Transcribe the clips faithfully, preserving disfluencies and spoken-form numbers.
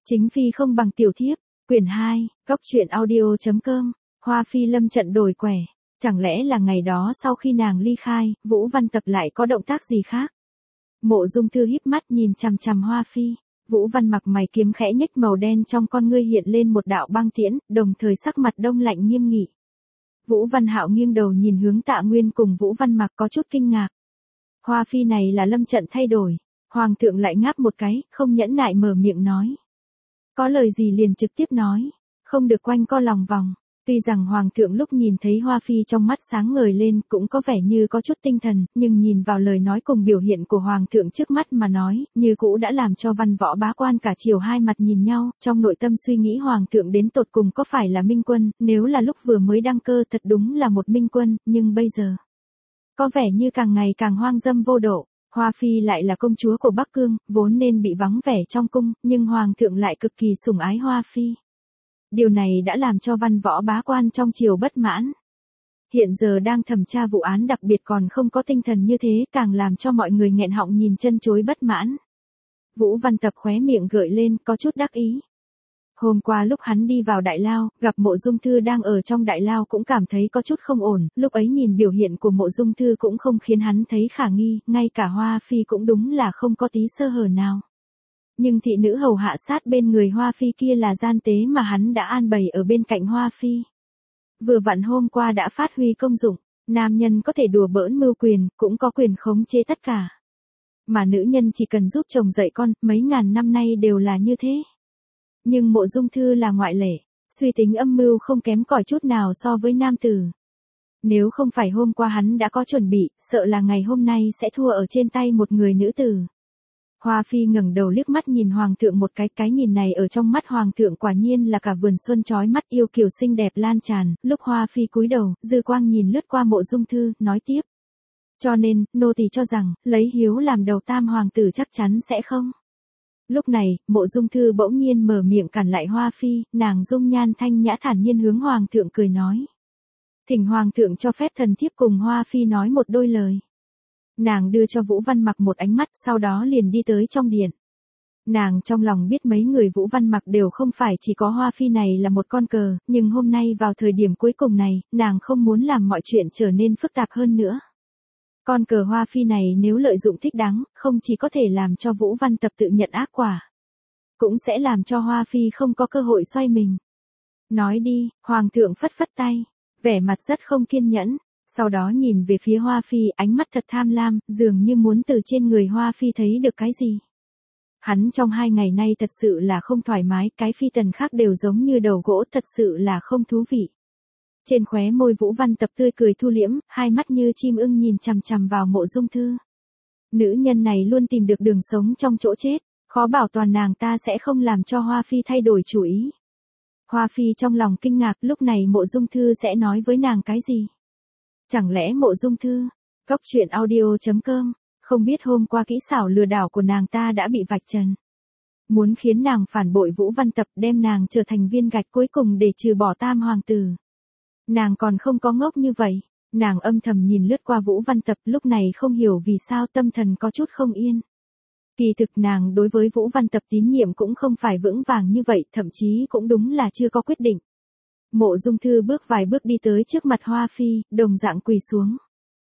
Chính phi không bằng tiểu thiếp, quyển hai, góc truyện audio.com, Hoa Phi lâm trận đổi quẻ, chẳng lẽ là ngày đó sau khi nàng ly khai, Vũ Văn Tập lại có động tác gì khác? Mộ Dung Thư híp mắt nhìn chằm chằm Hoa Phi, Vũ Văn mặc mày kiếm khẽ nhếch màu đen trong con ngươi hiện lên một đạo băng tiễn, đồng thời sắc mặt đông lạnh nghiêm nghị. Vũ Văn Hạo nghiêng đầu nhìn hướng Tạ Nguyên cùng Vũ Văn mặc có chút kinh ngạc. Hoa Phi này là lâm trận thay đổi, Hoàng thượng lại ngáp một cái, không nhẫn nại mở miệng nói. Có lời gì liền trực tiếp nói, không được quanh co lòng vòng. Tuy rằng Hoàng thượng lúc nhìn thấy Hoa Phi trong mắt sáng ngời lên cũng có vẻ như có chút tinh thần, nhưng nhìn vào lời nói cùng biểu hiện của Hoàng thượng trước mắt mà nói, như cũ đã làm cho văn võ bá quan cả triều hai mặt nhìn nhau, trong nội tâm suy nghĩ Hoàng thượng đến tột cùng có phải là minh quân, nếu là lúc vừa mới đăng cơ thật đúng là một minh quân, nhưng bây giờ, có vẻ như càng ngày càng hoang dâm vô độ. Hoa Phi lại là công chúa của Bắc Cương, vốn nên bị vắng vẻ trong cung, nhưng Hoàng thượng lại cực kỳ sủng ái Hoa Phi. Điều này đã làm cho văn võ bá quan trong triều bất mãn. Hiện giờ đang thẩm tra vụ án đặc biệt còn không có tinh thần như thế, càng làm cho mọi người nghẹn họng nhìn chân chối bất mãn. Vũ Văn Tập khóe miệng gợi lên, có chút đắc ý. Hôm qua lúc hắn đi vào đại lao, gặp Mộ Dung Thư đang ở trong đại lao cũng cảm thấy có chút không ổn, lúc ấy nhìn biểu hiện của Mộ Dung Thư cũng không khiến hắn thấy khả nghi, ngay cả Hoa Phi cũng đúng là không có tí sơ hở nào. Nhưng thị nữ hầu hạ sát bên người Hoa Phi kia là gian tế mà hắn đã an bày ở bên cạnh Hoa Phi. Vừa vặn hôm qua đã phát huy công dụng, nam nhân có thể đùa bỡn mưu quyền, cũng có quyền khống chế tất cả. Mà nữ nhân chỉ cần giúp chồng dạy con, mấy ngàn năm nay đều là như thế. Nhưng Mộ Dung Thư là ngoại lệ, suy tính âm mưu không kém cỏi chút nào so với nam tử. Nếu không phải hôm qua hắn đã có chuẩn bị, sợ là ngày hôm nay sẽ thua ở trên tay một người nữ tử. Hoa Phi ngẩng đầu liếc mắt nhìn Hoàng thượng một cái, cái nhìn này ở trong mắt Hoàng thượng quả nhiên là cả vườn xuân chói mắt yêu kiều xinh đẹp lan tràn, lúc Hoa Phi cúi đầu, dư quang nhìn lướt qua Mộ Dung Thư, nói tiếp. Cho nên, nô tỳ cho rằng, lấy hiếu làm đầu tam hoàng tử chắc chắn sẽ không. Lúc này, Mộ Dung Thư bỗng nhiên mở miệng cản lại Hoa Phi, nàng dung nhan thanh nhã thản nhiên hướng Hoàng thượng cười nói. Thỉnh Hoàng thượng cho phép thần thiếp cùng Hoa Phi nói một đôi lời. Nàng đưa cho Vũ Văn mặc một ánh mắt, sau đó liền đi tới trong điện. Nàng trong lòng biết mấy người Vũ Văn mặc đều không phải chỉ có Hoa Phi này là một con cờ, nhưng hôm nay vào thời điểm cuối cùng này, nàng không muốn làm mọi chuyện trở nên phức tạp hơn nữa. Con cờ Hoa Phi này nếu lợi dụng thích đáng, không chỉ có thể làm cho Vũ Văn Tập tự nhận ác quả, cũng sẽ làm cho Hoa Phi không có cơ hội xoay mình. Nói đi, Hoàng thượng phất phất tay, vẻ mặt rất không kiên nhẫn, sau đó nhìn về phía Hoa Phi, ánh mắt thật tham lam, dường như muốn từ trên người Hoa Phi thấy được cái gì. Hắn trong hai ngày nay thật sự là không thoải mái, cái phi tần khác đều giống như đầu gỗ, thật sự là không thú vị. Trên khóe môi Vũ Văn Tập tươi cười thu liễm, hai mắt như chim ưng nhìn chằm chằm vào Mộ Dung Thư. Nữ nhân này luôn tìm được đường sống trong chỗ chết, khó bảo toàn nàng ta sẽ không làm cho Hoa Phi thay đổi chủ ý. Hoa Phi trong lòng kinh ngạc, lúc này Mộ Dung Thư sẽ nói với nàng cái gì? Chẳng lẽ Mộ Dung Thư, góc truyện audio.com, không biết hôm qua kỹ xảo lừa đảo của nàng ta đã bị vạch trần. Muốn khiến nàng phản bội Vũ Văn Tập, đem nàng trở thành viên gạch cuối cùng để trừ bỏ tam hoàng tử. Nàng còn không có ngốc như vậy, nàng âm thầm nhìn lướt qua Vũ Văn Tập, lúc này không hiểu vì sao tâm thần có chút không yên. Kỳ thực nàng đối với Vũ Văn Tập tín nhiệm cũng không phải vững vàng như vậy, thậm chí cũng đúng là chưa có quyết định. Mộ Dung Thư bước vài bước đi tới trước mặt Hoa Phi, đồng dạng quỳ xuống.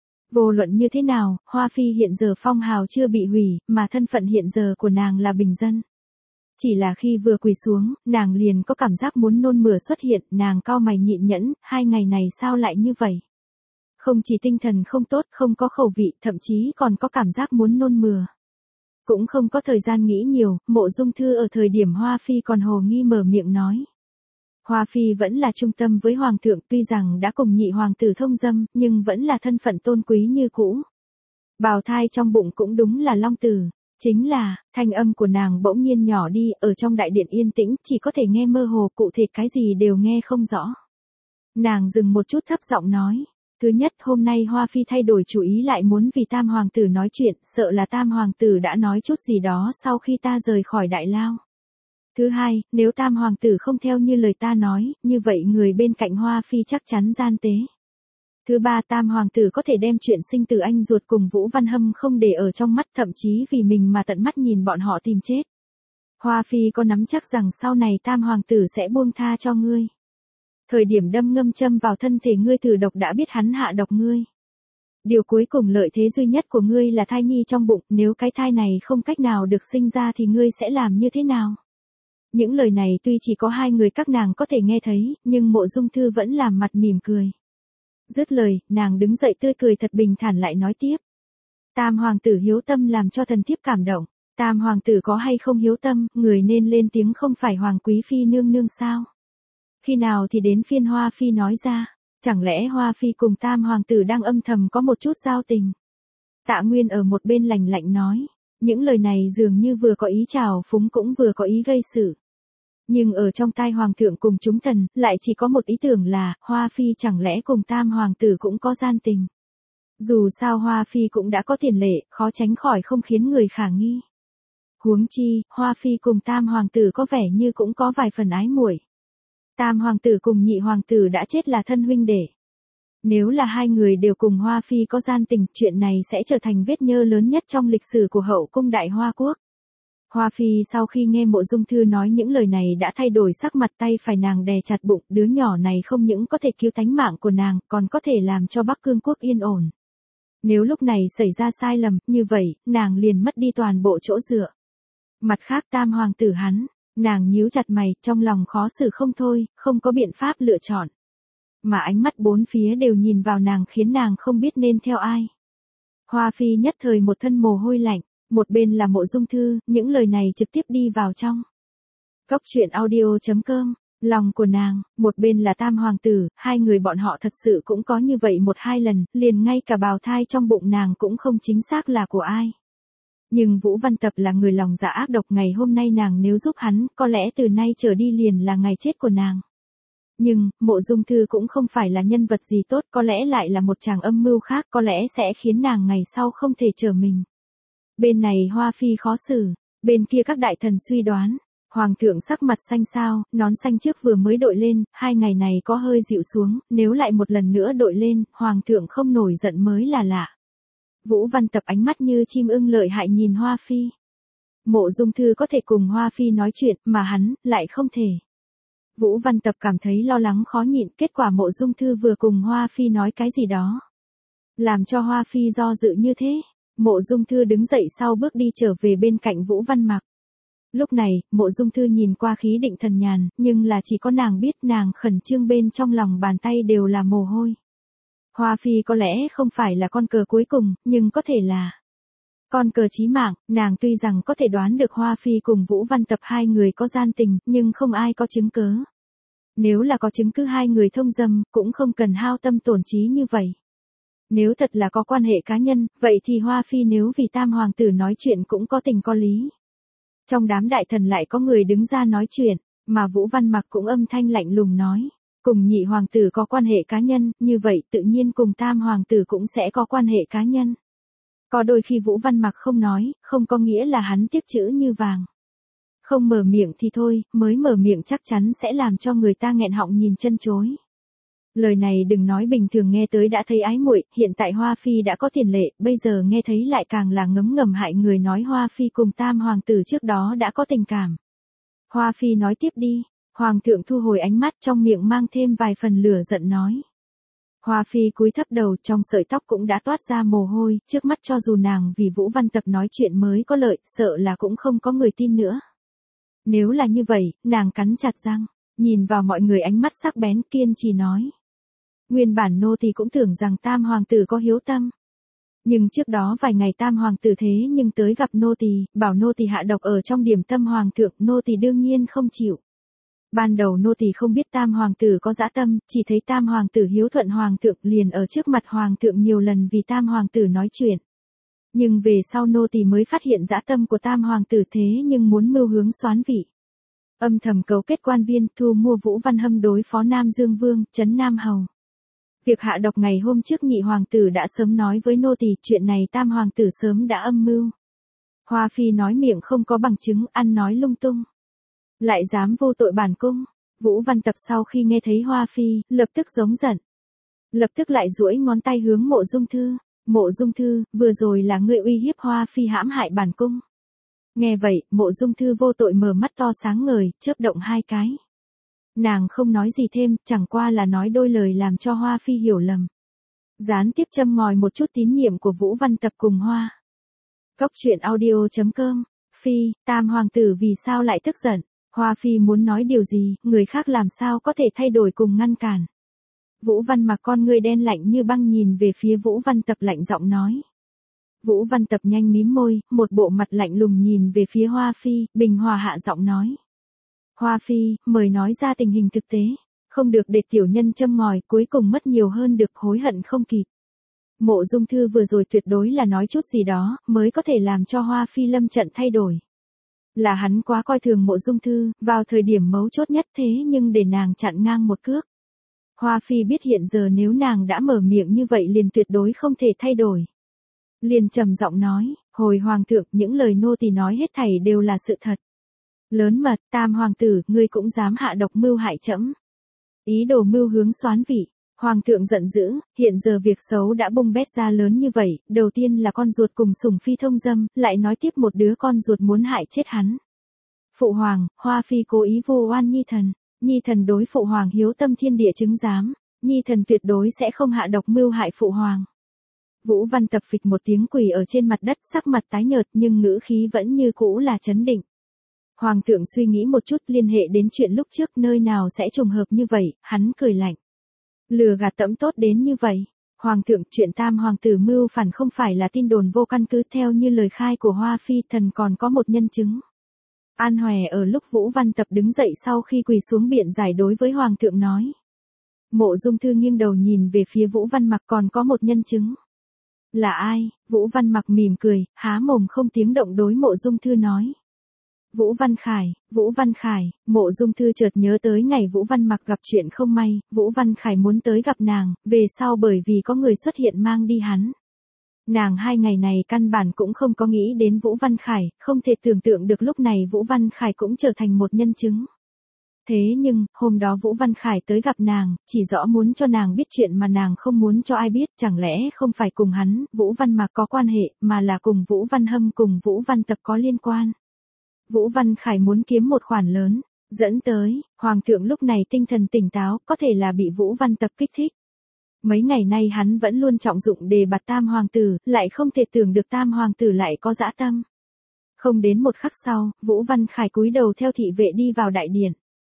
Vô luận như thế nào, Hoa Phi hiện giờ phong hào chưa bị hủy, mà thân phận hiện giờ của nàng là bình dân. Chỉ là khi vừa quỳ xuống, nàng liền có cảm giác muốn nôn mửa xuất hiện, nàng cau mày nhịn nhẫn, hai ngày này sao lại như vậy? Không chỉ tinh thần không tốt, không có khẩu vị, thậm chí còn có cảm giác muốn nôn mửa. Cũng không có thời gian nghĩ nhiều, Mộ Dung Thư ở thời điểm Hoa Phi còn hồ nghi mở miệng nói. Hoa Phi vẫn là trung tâm với Hoàng thượng, tuy rằng đã cùng nhị hoàng tử thông dâm, nhưng vẫn là thân phận tôn quý như cũ. Bào thai trong bụng cũng đúng là long tử. Chính là, thanh âm của nàng bỗng nhiên nhỏ đi, ở trong đại điện yên tĩnh, chỉ có thể nghe mơ hồ, cụ thể cái gì đều nghe không rõ. Nàng dừng một chút thấp giọng nói. Thứ nhất, hôm nay Hoa Phi thay đổi chủ ý lại muốn vì tam hoàng tử nói chuyện, sợ là tam hoàng tử đã nói chút gì đó sau khi ta rời khỏi đại lao. Thứ hai, nếu tam hoàng tử không theo như lời ta nói, như vậy người bên cạnh Hoa Phi chắc chắn gian tế. Thứ ba, tam hoàng tử có thể đem chuyện sinh tử anh ruột cùng Vũ Văn Hâm không để ở trong mắt, thậm chí vì mình mà tận mắt nhìn bọn họ tìm chết. Hoa Phi có nắm chắc rằng sau này tam hoàng tử sẽ buông tha cho ngươi. Thời điểm đâm ngâm châm vào thân thể ngươi thử độc đã biết hắn hạ độc ngươi. Điều cuối cùng lợi thế duy nhất của ngươi là thai nhi trong bụng, nếu cái thai này không cách nào được sinh ra thì ngươi sẽ làm như thế nào? Những lời này tuy chỉ có hai người các nàng có thể nghe thấy, nhưng Mộ Dung Thư vẫn làm mặt mỉm cười. Dứt lời, nàng đứng dậy tươi cười thật bình thản lại nói tiếp. Tam hoàng tử hiếu tâm làm cho thần thiếp cảm động. Tam hoàng tử có hay không hiếu tâm, người nên lên tiếng không phải hoàng quý phi nương nương sao? Khi nào thì đến phiên Hoa Phi nói ra, chẳng lẽ Hoa Phi cùng tam hoàng tử đang âm thầm có một chút giao tình? Tạ Nguyên ở một bên lạnh lạnh nói, những lời này dường như vừa có ý trào phúng cũng vừa có ý gây sự. Nhưng ở trong tai hoàng thượng cùng chúng thần, lại chỉ có một ý tưởng là, Hoa Phi chẳng lẽ cùng tam hoàng tử cũng có gian tình. Dù sao Hoa Phi cũng đã có tiền lệ, khó tránh khỏi không khiến người khả nghi. Huống chi, Hoa Phi cùng tam hoàng tử có vẻ như cũng có vài phần ái muội. Tam hoàng tử cùng nhị hoàng tử đã chết là thân huynh đệ. Nếu là hai người đều cùng Hoa Phi có gian tình, chuyện này sẽ trở thành vết nhơ lớn nhất trong lịch sử của hậu cung Đại Hoa Quốc. Hoa Phi sau khi nghe Mộ Dung Thư nói những lời này đã thay đổi sắc mặt, tay phải nàng đè chặt bụng, đứa nhỏ này không những có thể cứu tánh mạng của nàng, còn có thể làm cho Bắc Cương Quốc yên ổn. Nếu lúc này xảy ra sai lầm, như vậy, nàng liền mất đi toàn bộ chỗ dựa. Mặt khác tam hoàng tử hắn, nàng nhíu chặt mày, trong lòng khó xử không thôi, không có biện pháp lựa chọn. Mà ánh mắt bốn phía đều nhìn vào nàng khiến nàng không biết nên theo ai. Hoa Phi nhất thời một thân mồ hôi lạnh, một bên là Mộ Dung Thư, những lời này trực tiếp đi vào trong. Góc truyện audio chấm com, lòng của nàng, một bên là tam hoàng tử, hai người bọn họ thật sự cũng có như vậy một hai lần, liền ngay cả bào thai trong bụng nàng cũng không chính xác là của ai. Nhưng Vũ Văn Tập là người lòng dạ ác độc, ngày hôm nay nàng nếu giúp hắn, có lẽ từ nay trở đi liền là ngày chết của nàng. Nhưng, Mộ Dung Thư cũng không phải là nhân vật gì tốt, có lẽ lại là một chàng âm mưu khác, có lẽ sẽ khiến nàng ngày sau không thể trở mình. Bên này Hoa Phi khó xử, bên kia các đại thần suy đoán. Hoàng thượng sắc mặt xanh xao, nón xanh trước vừa mới đội lên, hai ngày này có hơi dịu xuống, nếu lại một lần nữa đội lên, hoàng thượng không nổi giận mới là lạ. Vũ Văn Tập ánh mắt như chim ưng lợi hại nhìn Hoa Phi. Mộ Dung Thư có thể cùng Hoa Phi nói chuyện, mà hắn, lại không thể. Vũ Văn Tập cảm thấy lo lắng khó nhịn, kết quả Mộ Dung Thư vừa cùng Hoa Phi nói cái gì đó. Làm cho Hoa Phi do dự như thế, Mộ Dung Thư đứng dậy sau bước đi trở về bên cạnh Vũ Văn Mặc. Lúc này, Mộ Dung Thư nhìn qua khí định thần nhàn, nhưng là chỉ có nàng biết nàng khẩn trương bên trong lòng bàn tay đều là mồ hôi. Hoa Phi có lẽ không phải là con cờ cuối cùng, nhưng có thể là con cờ chí mạng. Nàng tuy rằng có thể đoán được Hoa Phi cùng Vũ Văn Tập hai người có gian tình, nhưng không ai có chứng cứ. Nếu là có chứng cứ hai người thông dâm, cũng không cần hao tâm tổn trí như vậy. Nếu thật là có quan hệ cá nhân, vậy thì Hoa Phi nếu vì tam hoàng tử nói chuyện cũng có tình có lý. Trong đám đại thần lại có người đứng ra nói chuyện, mà Vũ Văn Mặc cũng âm thanh lạnh lùng nói, cùng nhị hoàng tử có quan hệ cá nhân, như vậy tự nhiên cùng tam hoàng tử cũng sẽ có quan hệ cá nhân. Có đôi khi Vũ Văn Mặc không nói, không có nghĩa là hắn tiếc chữ như vàng. Không mở miệng thì thôi, mới mở miệng chắc chắn sẽ làm cho người ta nghẹn họng nhìn chân chối. Lời này đừng nói bình thường nghe tới đã thấy ái muội, hiện tại Hoa Phi đã có tiền lệ, bây giờ nghe thấy lại càng là ngấm ngầm hại người, nói Hoa Phi cùng tam hoàng tử trước đó đã có tình cảm. Hoa Phi nói tiếp đi, hoàng thượng thu hồi ánh mắt, trong miệng mang thêm vài phần lửa giận nói. Hoa Phi cúi thấp đầu, trong sợi tóc cũng đã toát ra mồ hôi, trước mắt cho dù nàng vì Vũ Văn Tập nói chuyện mới có lợi, sợ là cũng không có người tin nữa. Nếu là như vậy, nàng cắn chặt răng, nhìn vào mọi người ánh mắt sắc bén kiên trì nói. Nguyên bản nô tỳ cũng tưởng rằng tam hoàng tử có hiếu tâm. Nhưng trước đó vài ngày tam hoàng tử thế nhưng tới gặp nô tỳ, bảo nô tỳ hạ độc ở trong điểm tâm hoàng thượng, nô tỳ đương nhiên không chịu. Ban đầu nô tỳ không biết tam hoàng tử có dã tâm, chỉ thấy tam hoàng tử hiếu thuận hoàng thượng, liền ở trước mặt hoàng thượng nhiều lần vì tam hoàng tử nói chuyện. Nhưng về sau nô tỳ mới phát hiện dã tâm của tam hoàng tử thế nhưng muốn mưu hướng soán vị. Âm thầm cấu kết quan viên, thu mua Vũ Văn Hâm đối phó Nam Dương Vương, trấn Nam Hầu. Việc hạ độc ngày hôm trước nhị hoàng tử đã sớm nói với nô tỳ, chuyện này tam hoàng tử sớm đã âm mưu. Hoa Phi nói miệng không có bằng chứng, ăn nói lung tung. Lại dám vô tội bản cung. Vũ Văn Tập sau khi nghe thấy Hoa Phi, lập tức giống giận. Lập tức lại duỗi ngón tay hướng Mộ Dung Thư. Mộ Dung Thư, vừa rồi là ngươi uy hiếp Hoa Phi hãm hại bản cung. Nghe vậy, Mộ Dung Thư vô tội mở mắt to sáng ngời, chớp động hai cái. Nàng không nói gì thêm, chẳng qua là nói đôi lời làm cho Hoa Phi hiểu lầm. Gián tiếp châm ngòi một chút tín nhiệm của Vũ Văn Tập cùng Hoa. Cốc truyện audio chấm com. Phi, Tam hoàng tử vì sao lại tức giận? Hoa Phi muốn nói điều gì, người khác làm sao có thể thay đổi cùng ngăn cản. Vũ Văn mặc con ngươi đen lạnh như băng nhìn về phía Vũ Văn Tập lạnh giọng nói. Vũ Văn Tập nhanh mím môi, một bộ mặt lạnh lùng nhìn về phía Hoa Phi, bình hòa hạ giọng nói. Hoa Phi, mời nói ra tình hình thực tế, không được để tiểu nhân châm ngòi, cuối cùng mất nhiều hơn được hối hận không kịp. Mộ Dung Thư vừa rồi tuyệt đối là nói chút gì đó, mới có thể làm cho Hoa Phi lâm trận thay đổi. Là hắn quá coi thường Mộ Dung Thư, vào thời điểm mấu chốt nhất thế nhưng để nàng chặn ngang một cước. Hoa Phi biết hiện giờ nếu nàng đã mở miệng như vậy liền tuyệt đối không thể thay đổi. Liền trầm giọng nói, hồi hoàng thượng, những lời nô tỳ nói hết thảy đều là sự thật. Lớn mật, Tam hoàng tử, ngươi cũng dám hạ độc mưu hại trẫm. Ý đồ mưu hướng soán vị. Hoàng thượng giận dữ, hiện giờ việc xấu đã bung bét ra lớn như vậy, đầu tiên là con ruột cùng Sủng Phi thông dâm, lại nói tiếp một đứa con ruột muốn hại chết hắn. Phụ hoàng, Hoa Phi cố ý vu oan Nhi thần, Nhi thần đối phụ hoàng hiếu tâm thiên địa chứng giám, Nhi thần tuyệt đối sẽ không hạ độc mưu hại phụ hoàng. Vũ Văn Tập phịch một tiếng quỳ ở trên mặt đất, sắc mặt tái nhợt nhưng ngữ khí vẫn như cũ là trấn định. Hoàng thượng suy nghĩ một chút, liên hệ đến chuyện lúc trước, nơi nào sẽ trùng hợp như vậy, hắn cười lạnh. Lừa gạt tẫm tốt đến như vậy. Hoàng thượng, chuyện Tam hoàng tử mưu phản không phải là tin đồn vô căn cứ, theo như lời khai của Hoa Phi, thần còn có một nhân chứng. An Hòe ở lúc Vũ Văn Tập đứng dậy sau khi quỳ xuống biện giải đối với Hoàng thượng nói. Mộ Dung Thư nghiêng đầu nhìn về phía Vũ Văn Mặc, còn có một nhân chứng. Là ai? Vũ Văn Mặc mỉm cười, há mồm không tiếng động đối Mộ Dung Thư nói. Vũ Văn Khải, Vũ Văn Khải, Mộ Dung Thư chợt nhớ tới ngày Vũ Văn Mặc gặp chuyện không may, Vũ Văn Khải muốn tới gặp nàng, về sau bởi vì có người xuất hiện mang đi hắn. Nàng hai ngày này căn bản cũng không có nghĩ đến Vũ Văn Khải, không thể tưởng tượng được lúc này Vũ Văn Khải cũng trở thành một nhân chứng. Thế nhưng, hôm đó Vũ Văn Khải tới gặp nàng, chỉ rõ muốn cho nàng biết chuyện mà nàng không muốn cho ai biết, chẳng lẽ không phải cùng hắn, Vũ Văn Mặc có quan hệ, mà là cùng Vũ Văn Hâm cùng Vũ Văn Tập có liên quan. Vũ Văn Khải muốn kiếm một khoản lớn, dẫn tới, Hoàng thượng lúc này tinh thần tỉnh táo, có thể là bị Vũ Văn Tập kích thích. Mấy ngày nay hắn vẫn luôn trọng dụng đề bạt Tam hoàng tử, lại không thể tưởng được Tam hoàng tử lại có dã tâm. Không đến một khắc sau, Vũ Văn Khải cúi đầu theo thị vệ đi vào đại điện.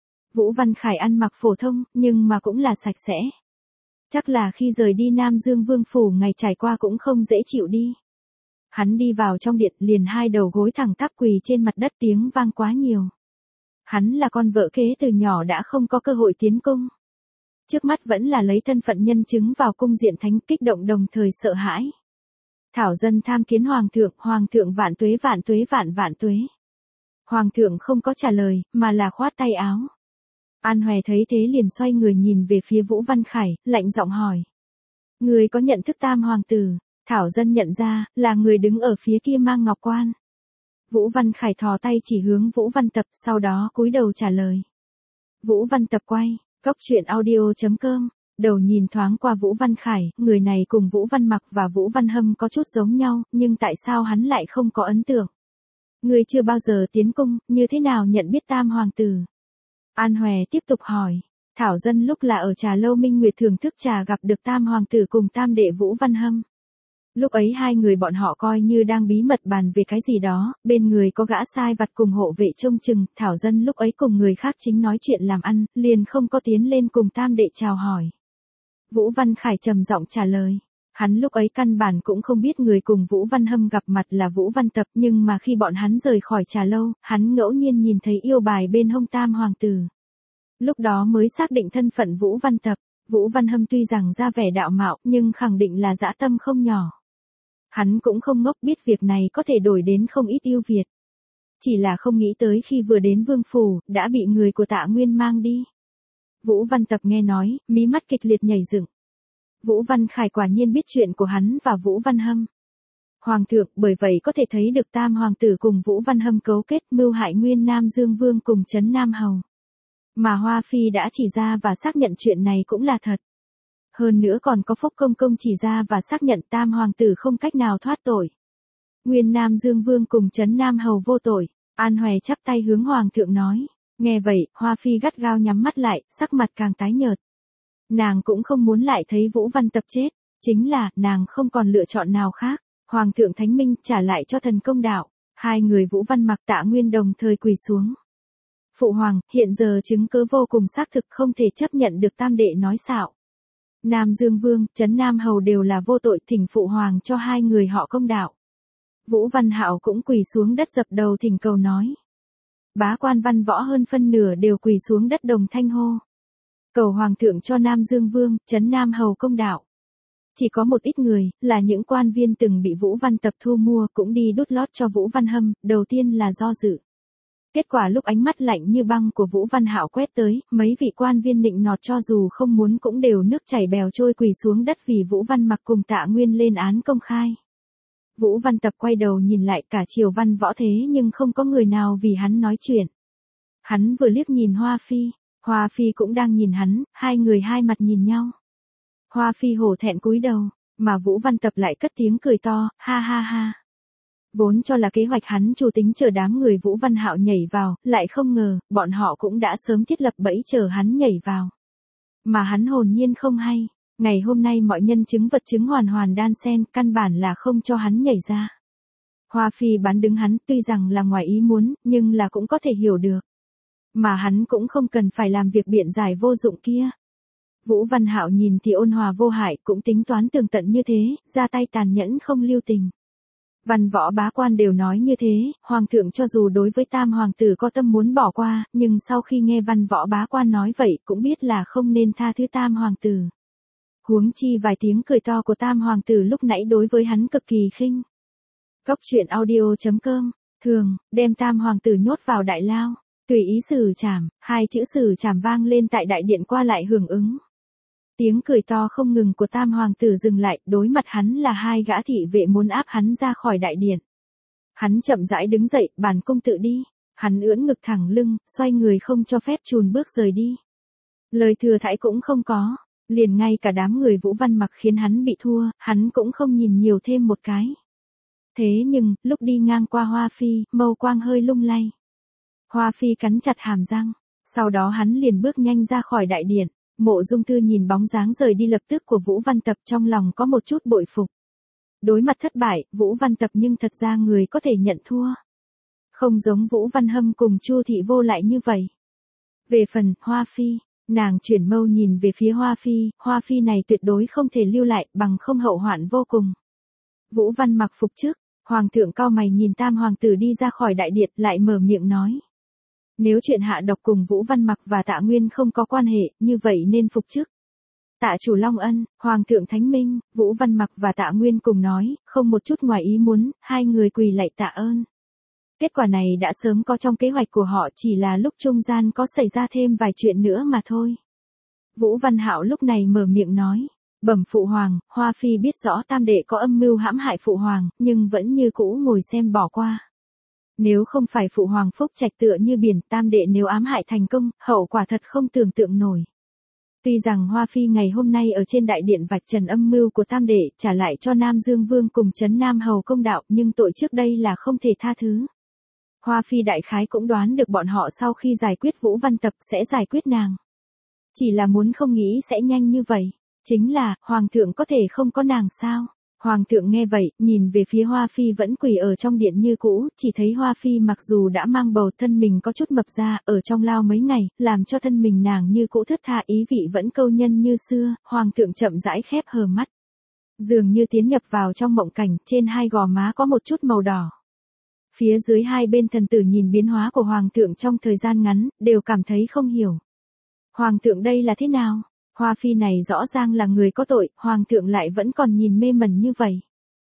Vũ Văn Khải ăn mặc phổ thông, nhưng mà cũng là sạch sẽ. Chắc là khi rời đi Nam Dương Vương phủ ngày trải qua cũng không dễ chịu đi. Hắn đi vào trong điện liền hai đầu gối thẳng tắp quỳ trên mặt đất, tiếng vang quá nhiều. Hắn là con vợ kế từ nhỏ đã không có cơ hội tiến cung. Trước mắt vẫn là lấy thân phận nhân chứng vào cung diện thánh, kích động đồng thời sợ hãi. Thảo dân tham kiến Hoàng thượng, Hoàng thượng vạn tuế vạn tuế vạn vạn tuế. Hoàng thượng không có trả lời, mà là khoát tay áo. An Hòe thấy thế liền xoay người nhìn về phía Vũ Văn Khải, lạnh giọng hỏi. Người có nhận thức Tam hoàng tử? Thảo dân nhận ra, là người đứng ở phía kia mang ngọc quan. Vũ Văn Khải thò tay chỉ hướng Vũ Văn Tập, sau đó cúi đầu trả lời. Vũ Văn Tập quay, cốc truyện audio chấm com, đầu nhìn thoáng qua Vũ Văn Khải, người này cùng Vũ Văn Mặc và Vũ Văn Hâm có chút giống nhau, nhưng tại sao hắn lại không có ấn tượng? Người chưa bao giờ tiến cung, như thế nào nhận biết Tam hoàng tử? An Hòe tiếp tục hỏi. Thảo dân lúc là ở trà lâu Minh Nguyệt thưởng thức trà gặp được Tam hoàng tử cùng Tam đệ Vũ Văn Hâm. Lúc ấy hai người bọn họ coi như đang bí mật bàn về cái gì đó, bên người có gã sai vặt cùng hộ vệ trông chừng, Thảo dân lúc ấy cùng người khác chính nói chuyện làm ăn, liền không có tiến lên cùng Tam đệ chào hỏi. Vũ Văn Khải trầm giọng trả lời. Hắn lúc ấy căn bản cũng không biết người cùng Vũ Văn Hâm gặp mặt là Vũ Văn Tập, nhưng mà khi bọn hắn rời khỏi trà lâu, hắn ngẫu nhiên nhìn thấy yêu bài bên hông Tam hoàng tử. Lúc đó mới xác định thân phận Vũ Văn Tập. Vũ Văn Hâm tuy rằng ra vẻ đạo mạo, nhưng khẳng định là dã tâm không nhỏ. Hắn cũng không ngốc, biết việc này có thể đổi đến không ít ưu việt. Chỉ là không nghĩ tới khi vừa đến vương phủ, đã bị người của Tạ Nguyên mang đi. Vũ Văn Tập nghe nói, mí mắt kịch liệt nhảy dựng. Vũ Văn Khải quả nhiên biết chuyện của hắn và Vũ Văn Hâm. Hoàng thượng, bởi vậy có thể thấy được Tam hoàng tử cùng Vũ Văn Hâm cấu kết mưu hại nguyên Nam Dương Vương cùng Trấn Nam Hầu. Mà Hoa Phi đã chỉ ra và xác nhận chuyện này cũng là thật. Hơn nữa còn có Phúc Công Công chỉ ra và xác nhận Tam hoàng tử không cách nào thoát tội. Nguyên Nam Dương Vương cùng Trấn Nam Hầu vô tội. An Hoè chắp tay hướng Hoàng thượng nói. Nghe vậy, Hoa Phi gắt gao nhắm mắt lại, sắc mặt càng tái nhợt. Nàng cũng không muốn lại thấy Vũ Văn Tập chết, chính là, nàng không còn lựa chọn nào khác. Hoàng thượng thánh minh trả lại cho thần công đạo. Hai người Vũ Văn Mặc Tạ Nguyên đồng thời quỳ xuống. Phụ hoàng, hiện giờ chứng cứ vô cùng xác thực không thể chấp nhận được tam đệ nói xạo. Nam Dương Vương, Trấn Nam Hầu đều là vô tội, thỉnh phụ hoàng cho hai người họ công đạo. Vũ Văn Hạo cũng quỳ xuống đất dập đầu thỉnh cầu nói. Bá quan văn võ hơn phân nửa đều quỳ xuống đất đồng thanh hô. Cầu hoàng thượng cho Nam Dương Vương, Trấn Nam Hầu công đạo. Chỉ có một ít người, là những quan viên từng bị Vũ Văn Tập thu mua cũng đi đút lót cho Vũ Văn Hâm, đầu tiên là do dự. Kết quả lúc ánh mắt lạnh như băng của Vũ Văn Hạo quét tới, mấy vị quan viên nịnh nọt cho dù không muốn cũng đều nước chảy bèo trôi quỳ xuống đất vì Vũ Văn Mặc cùng Tạ Nguyên lên án công khai. Vũ Văn Tập quay đầu nhìn lại cả triều văn võ thế nhưng không có người nào vì hắn nói chuyện. Hắn vừa liếc nhìn Hoa Phi, Hoa Phi cũng đang nhìn hắn, hai người hai mặt nhìn nhau. Hoa Phi hổ thẹn cúi đầu, mà Vũ Văn Tập lại cất tiếng cười to, ha ha ha. Vốn cho là kế hoạch hắn chủ tính chờ đám người Vũ Văn Hạo nhảy vào, lại không ngờ, bọn họ cũng đã sớm thiết lập bẫy chờ hắn nhảy vào. Mà hắn hồn nhiên không hay, ngày hôm nay mọi nhân chứng vật chứng hoàn hoàn đan xen, căn bản là không cho hắn nhảy ra. Hoa Phi bán đứng hắn tuy rằng là ngoài ý muốn, nhưng là cũng có thể hiểu được. Mà hắn cũng không cần phải làm việc biện giải vô dụng kia. Vũ Văn Hạo nhìn thì ôn hòa vô hại cũng tính toán tường tận như thế, ra tay tàn nhẫn không lưu tình. Văn võ bá quan đều nói như thế, hoàng thượng cho dù đối với tam hoàng tử có tâm muốn bỏ qua, nhưng sau khi nghe văn võ bá quan nói vậy cũng biết là không nên tha thứ tam hoàng tử. Huống chi vài tiếng cười to của tam hoàng tử lúc nãy đối với hắn cực kỳ khinh. Góc truyện audio chấm com, thường, đem tam hoàng tử nhốt vào đại lao, tùy ý xử trảm, hai chữ xử trảm vang lên tại đại điện qua lại hưởng ứng. Tiếng cười to không ngừng của tam hoàng tử dừng lại, đối mặt hắn là hai gã thị vệ muốn áp hắn ra khỏi đại điện. Hắn chậm rãi đứng dậy, bản cung tự đi. Hắn ưỡn ngực thẳng lưng, xoay người không cho phép chùn bước rời đi. Lời thừa thãi cũng không có, liền ngay cả đám người Vũ Văn Mặc khiến hắn bị thua, hắn cũng không nhìn nhiều thêm một cái. Thế nhưng, lúc đi ngang qua Hoa Phi, mâu quang hơi lung lay. Hoa Phi cắn chặt hàm răng, sau đó hắn liền bước nhanh ra khỏi đại điện. Mộ Dung Thư nhìn bóng dáng rời đi lập tức của Vũ Văn Tập trong lòng có một chút bội phục. Đối mặt thất bại, Vũ Văn Tập nhưng thật ra người có thể nhận thua. Không giống Vũ Văn Hâm cùng Chu Thị Vô lại như vậy. Về phần Hoa Phi, nàng chuyển mâu nhìn về phía Hoa Phi, Hoa Phi này tuyệt đối không thể lưu lại bằng không hậu hoạn vô cùng. Vũ Văn mặc phục trước, hoàng thượng cau mày nhìn tam hoàng tử đi ra khỏi đại điện lại mở miệng nói. Nếu chuyện hạ độc cùng Vũ Văn Mặc và Tạ Nguyên không có quan hệ, như vậy nên phục chức. Tạ chủ Long Ân, Hoàng thượng Thánh Minh, Vũ Văn Mặc và Tạ Nguyên cùng nói, không một chút ngoài ý muốn, hai người quỳ lạy tạ ơn. Kết quả này đã sớm có trong kế hoạch của họ, chỉ là lúc trung gian có xảy ra thêm vài chuyện nữa mà thôi. Vũ Văn Hạo lúc này mở miệng nói, bẩm phụ hoàng, Hoa Phi biết rõ tam đệ có âm mưu hãm hại phụ hoàng, nhưng vẫn như cũ ngồi xem bỏ qua. Nếu không phải phụ hoàng phúc trạch tựa như biển, tam đệ nếu ám hại thành công, hậu quả thật không tưởng tượng nổi. Tuy rằng Hoa Phi ngày hôm nay ở trên đại điện vạch trần âm mưu của tam đệ, trả lại cho Nam Dương Vương cùng Trấn Nam Hầu công đạo, nhưng tội trước đây là không thể tha thứ. Hoa Phi đại khái cũng đoán được bọn họ sau khi giải quyết Vũ Văn Tập sẽ giải quyết nàng. Chỉ là muốn không nghĩ sẽ nhanh như vậy. Chính là, hoàng thượng có thể không có nàng sao? Hoàng thượng nghe vậy, nhìn về phía Hoa Phi vẫn quỳ ở trong điện như cũ, chỉ thấy Hoa Phi mặc dù đã mang bầu thân mình có chút mập ra, ở trong lao mấy ngày, làm cho thân mình nàng như cũ thướt tha ý vị vẫn câu nhân như xưa, hoàng thượng chậm rãi khép hờ mắt. Dường như tiến nhập vào trong mộng cảnh, trên hai gò má có một chút màu đỏ. Phía dưới hai bên thần tử nhìn biến hóa của hoàng thượng trong thời gian ngắn, đều cảm thấy không hiểu. Hoàng thượng đây là thế nào? Hoa Phi này rõ ràng là người có tội, hoàng thượng lại vẫn còn nhìn mê mẩn như vậy.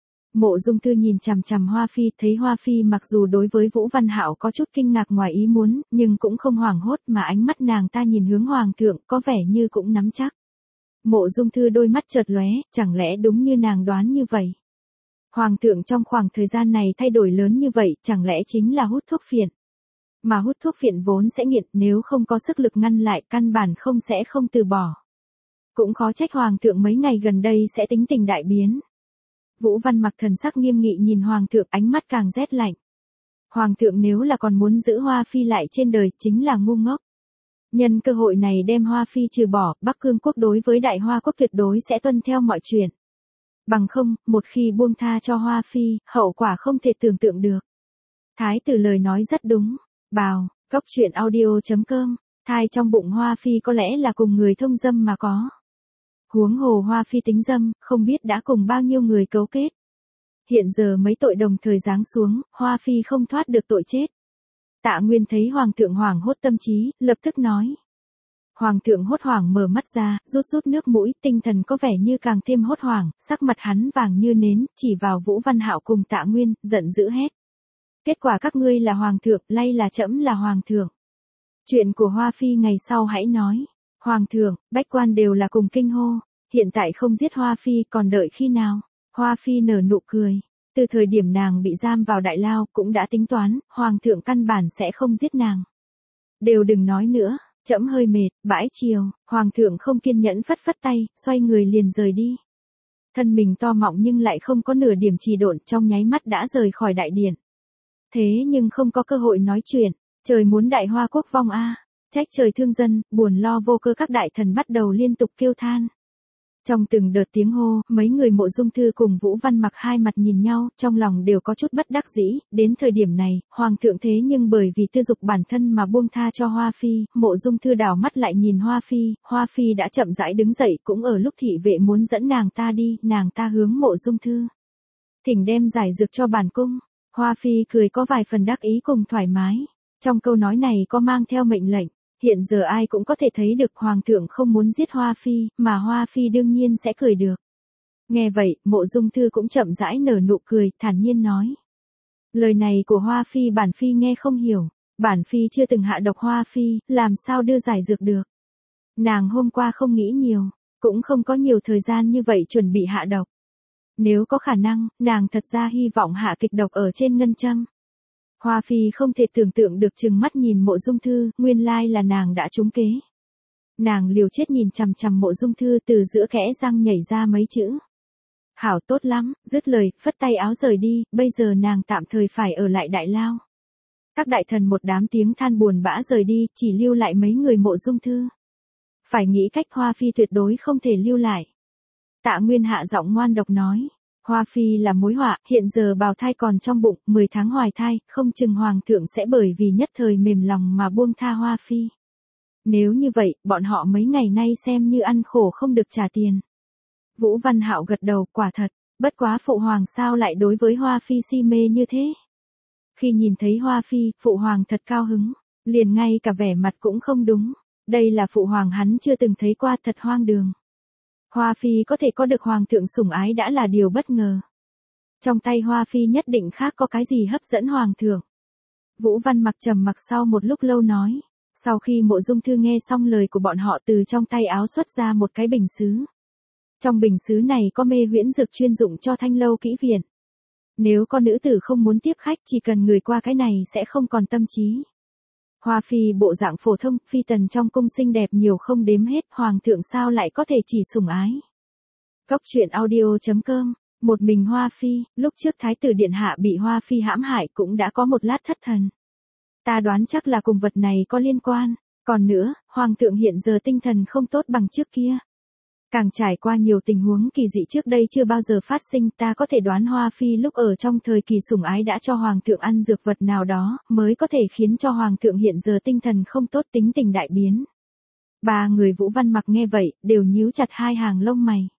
Mộ Dung Thư nhìn chằm chằm Hoa Phi, thấy Hoa Phi mặc dù đối với Vũ Văn Hạo có chút kinh ngạc ngoài ý muốn, nhưng cũng không hoảng hốt mà ánh mắt nàng ta nhìn hướng hoàng thượng, có vẻ như cũng nắm chắc. Mộ Dung Thư đôi mắt chợt lóe, chẳng lẽ đúng như nàng đoán như vậy? Hoàng thượng trong khoảng thời gian này thay đổi lớn như vậy, chẳng lẽ chính là hút thuốc phiện? Mà hút thuốc phiện vốn sẽ nghiện, nếu không có sức lực ngăn lại, căn bản không sẽ không từ bỏ. Cũng khó trách hoàng thượng mấy ngày gần đây sẽ tính tình đại biến. Vũ Văn Mặc thần sắc nghiêm nghị nhìn Hoàng thượng, ánh mắt càng rét lạnh. Hoàng thượng nếu là còn muốn giữ Hoa Phi lại trên đời chính là ngu ngốc. Nhân cơ hội này đem Hoa Phi trừ bỏ, Bắc Cương quốc đối với Đại Hoa quốc tuyệt đối sẽ tuân theo mọi chuyện. Bằng không, một khi buông tha cho Hoa Phi, hậu quả không thể tưởng tượng được. Thái tử lời nói rất đúng. Bào, cốc truyện audio chấm com, thai trong bụng Hoa Phi có lẽ là cùng người thông dâm mà có. Huống hồ Hoa Phi tính dâm, không biết đã cùng bao nhiêu người cấu kết. Hiện giờ mấy tội đồng thời giáng xuống, Hoa Phi không thoát được tội chết. Tạ Nguyên thấy Hoàng thượng hoảng hốt tâm trí, lập tức nói. Hoàng thượng hốt hoảng mở mắt ra, rút rút nước mũi, tinh thần có vẻ như càng thêm hốt hoảng, sắc mặt hắn vàng như nến, chỉ vào Vũ Văn Hạo cùng Tạ Nguyên, giận dữ hét. Kết quả các ngươi là Hoàng thượng, lay là trẫm là Hoàng thượng. Chuyện của Hoa Phi ngày sau hãy nói. Hoàng thượng, bách quan đều là cùng kinh hô, hiện tại không giết Hoa Phi còn đợi khi nào? Hoa Phi nở nụ cười. Từ thời điểm nàng bị giam vào đại lao cũng đã tính toán, Hoàng thượng căn bản sẽ không giết nàng. Đều đừng nói nữa, trẫm hơi mệt, bãi chiều, Hoàng thượng không kiên nhẫn phất phất tay, xoay người liền rời đi. Thân mình to mọng nhưng lại không có nửa điểm trì độn, trong nháy mắt đã rời khỏi đại điện. Thế nhưng không có cơ hội nói chuyện, trời muốn Đại Hoa quốc vong a, trách trời thương dân, buồn lo vô cơ, các đại thần bắt đầu liên tục kêu than. Trong từng đợt tiếng hô, mấy người Mộ Dung Thư cùng Vũ Văn Mặc hai mặt nhìn nhau, trong lòng đều có chút bất đắc dĩ, đến thời điểm này, Hoàng thượng thế nhưng bởi vì tư dục bản thân mà buông tha cho Hoa Phi, Mộ Dung Thư đảo mắt lại nhìn Hoa Phi, Hoa Phi đã chậm rãi đứng dậy, cũng ở lúc thị vệ muốn dẫn nàng ta đi, nàng ta hướng Mộ Dung Thư. Thỉnh đem giải dược cho bản cung. Hoa Phi cười có vài phần đắc ý cùng thoải mái, trong câu nói này có mang theo mệnh lệnh. Hiện giờ ai cũng có thể thấy được Hoàng thượng không muốn giết Hoa Phi, mà Hoa Phi đương nhiên sẽ cười được. Nghe vậy, Mộ Dung Thư cũng chậm rãi nở nụ cười, thản nhiên nói. Lời này của Hoa Phi bản Phi nghe không hiểu, bản Phi chưa từng hạ độc Hoa Phi, làm sao đưa giải dược được. Nàng hôm qua không nghĩ nhiều, cũng không có nhiều thời gian như vậy chuẩn bị hạ độc. Nếu có khả năng, nàng thật ra hy vọng hạ kịch độc ở trên ngân châm. Hoa Phi không thể tưởng tượng được, chừng mắt nhìn Mộ Dung Thư, nguyên lai là nàng đã trúng kế. Nàng liều chết nhìn chằm chằm Mộ Dung Thư, từ giữa kẽ răng nhảy ra mấy chữ. Hảo, tốt lắm, dứt lời, phất tay áo rời đi, bây giờ nàng tạm thời phải ở lại đại lao. Các đại thần một đám tiếng than buồn bã rời đi, chỉ lưu lại mấy người Mộ Dung Thư. Phải nghĩ cách Hoa Phi tuyệt đối không thể lưu lại. Tạ Nguyên hạ giọng ngoan độc nói. Hoa Phi là mối họa, hiện giờ bào thai còn trong bụng, mười tháng hoài thai, không chừng Hoàng thượng sẽ bởi vì nhất thời mềm lòng mà buông tha Hoa Phi. Nếu như vậy, bọn họ mấy ngày nay xem như ăn khổ không được trả tiền. Vũ Văn Hạo gật đầu, quả thật, bất quá Phụ Hoàng sao lại đối với Hoa Phi si mê như thế. Khi nhìn thấy Hoa Phi, Phụ Hoàng thật cao hứng, liền ngay cả vẻ mặt cũng không đúng. Đây là Phụ Hoàng hắn chưa từng thấy qua, thật hoang đường. Hoa Phi có thể có được Hoàng thượng sủng ái đã là điều bất ngờ. Trong tay Hoa Phi nhất định khác có cái gì hấp dẫn Hoàng thượng. Vũ Văn Mặc trầm mặc sau một lúc lâu nói. Sau khi Mộ Dung Thư nghe xong lời của bọn họ, từ trong tay áo xuất ra một cái bình sứ. Trong bình sứ này có mê huyễn dược chuyên dụng cho Thanh Lâu Kỹ Viện. Nếu con nữ tử không muốn tiếp khách, chỉ cần người qua cái này sẽ không còn tâm trí. Hoa Phi bộ dạng phổ thông, phi tần trong cung xinh đẹp nhiều không đếm hết, Hoàng thượng sao lại có thể chỉ sủng ái. Cốc truyện audio chấm com, một mình Hoa Phi, lúc trước Thái tử Điện Hạ bị Hoa Phi hãm hại cũng đã có một lát thất thần. Ta đoán chắc là cùng vật này có liên quan, còn nữa, Hoàng thượng hiện giờ tinh thần không tốt bằng trước kia. Càng trải qua nhiều tình huống kỳ dị trước đây chưa bao giờ phát sinh, ta có thể đoán Hoa Phi lúc ở trong thời kỳ sủng ái đã cho Hoàng thượng ăn dược vật nào đó, mới có thể khiến cho Hoàng thượng hiện giờ tinh thần không tốt, tính tình đại biến. Ba người Vũ Văn Mặc nghe vậy, đều nhíu chặt hai hàng lông mày.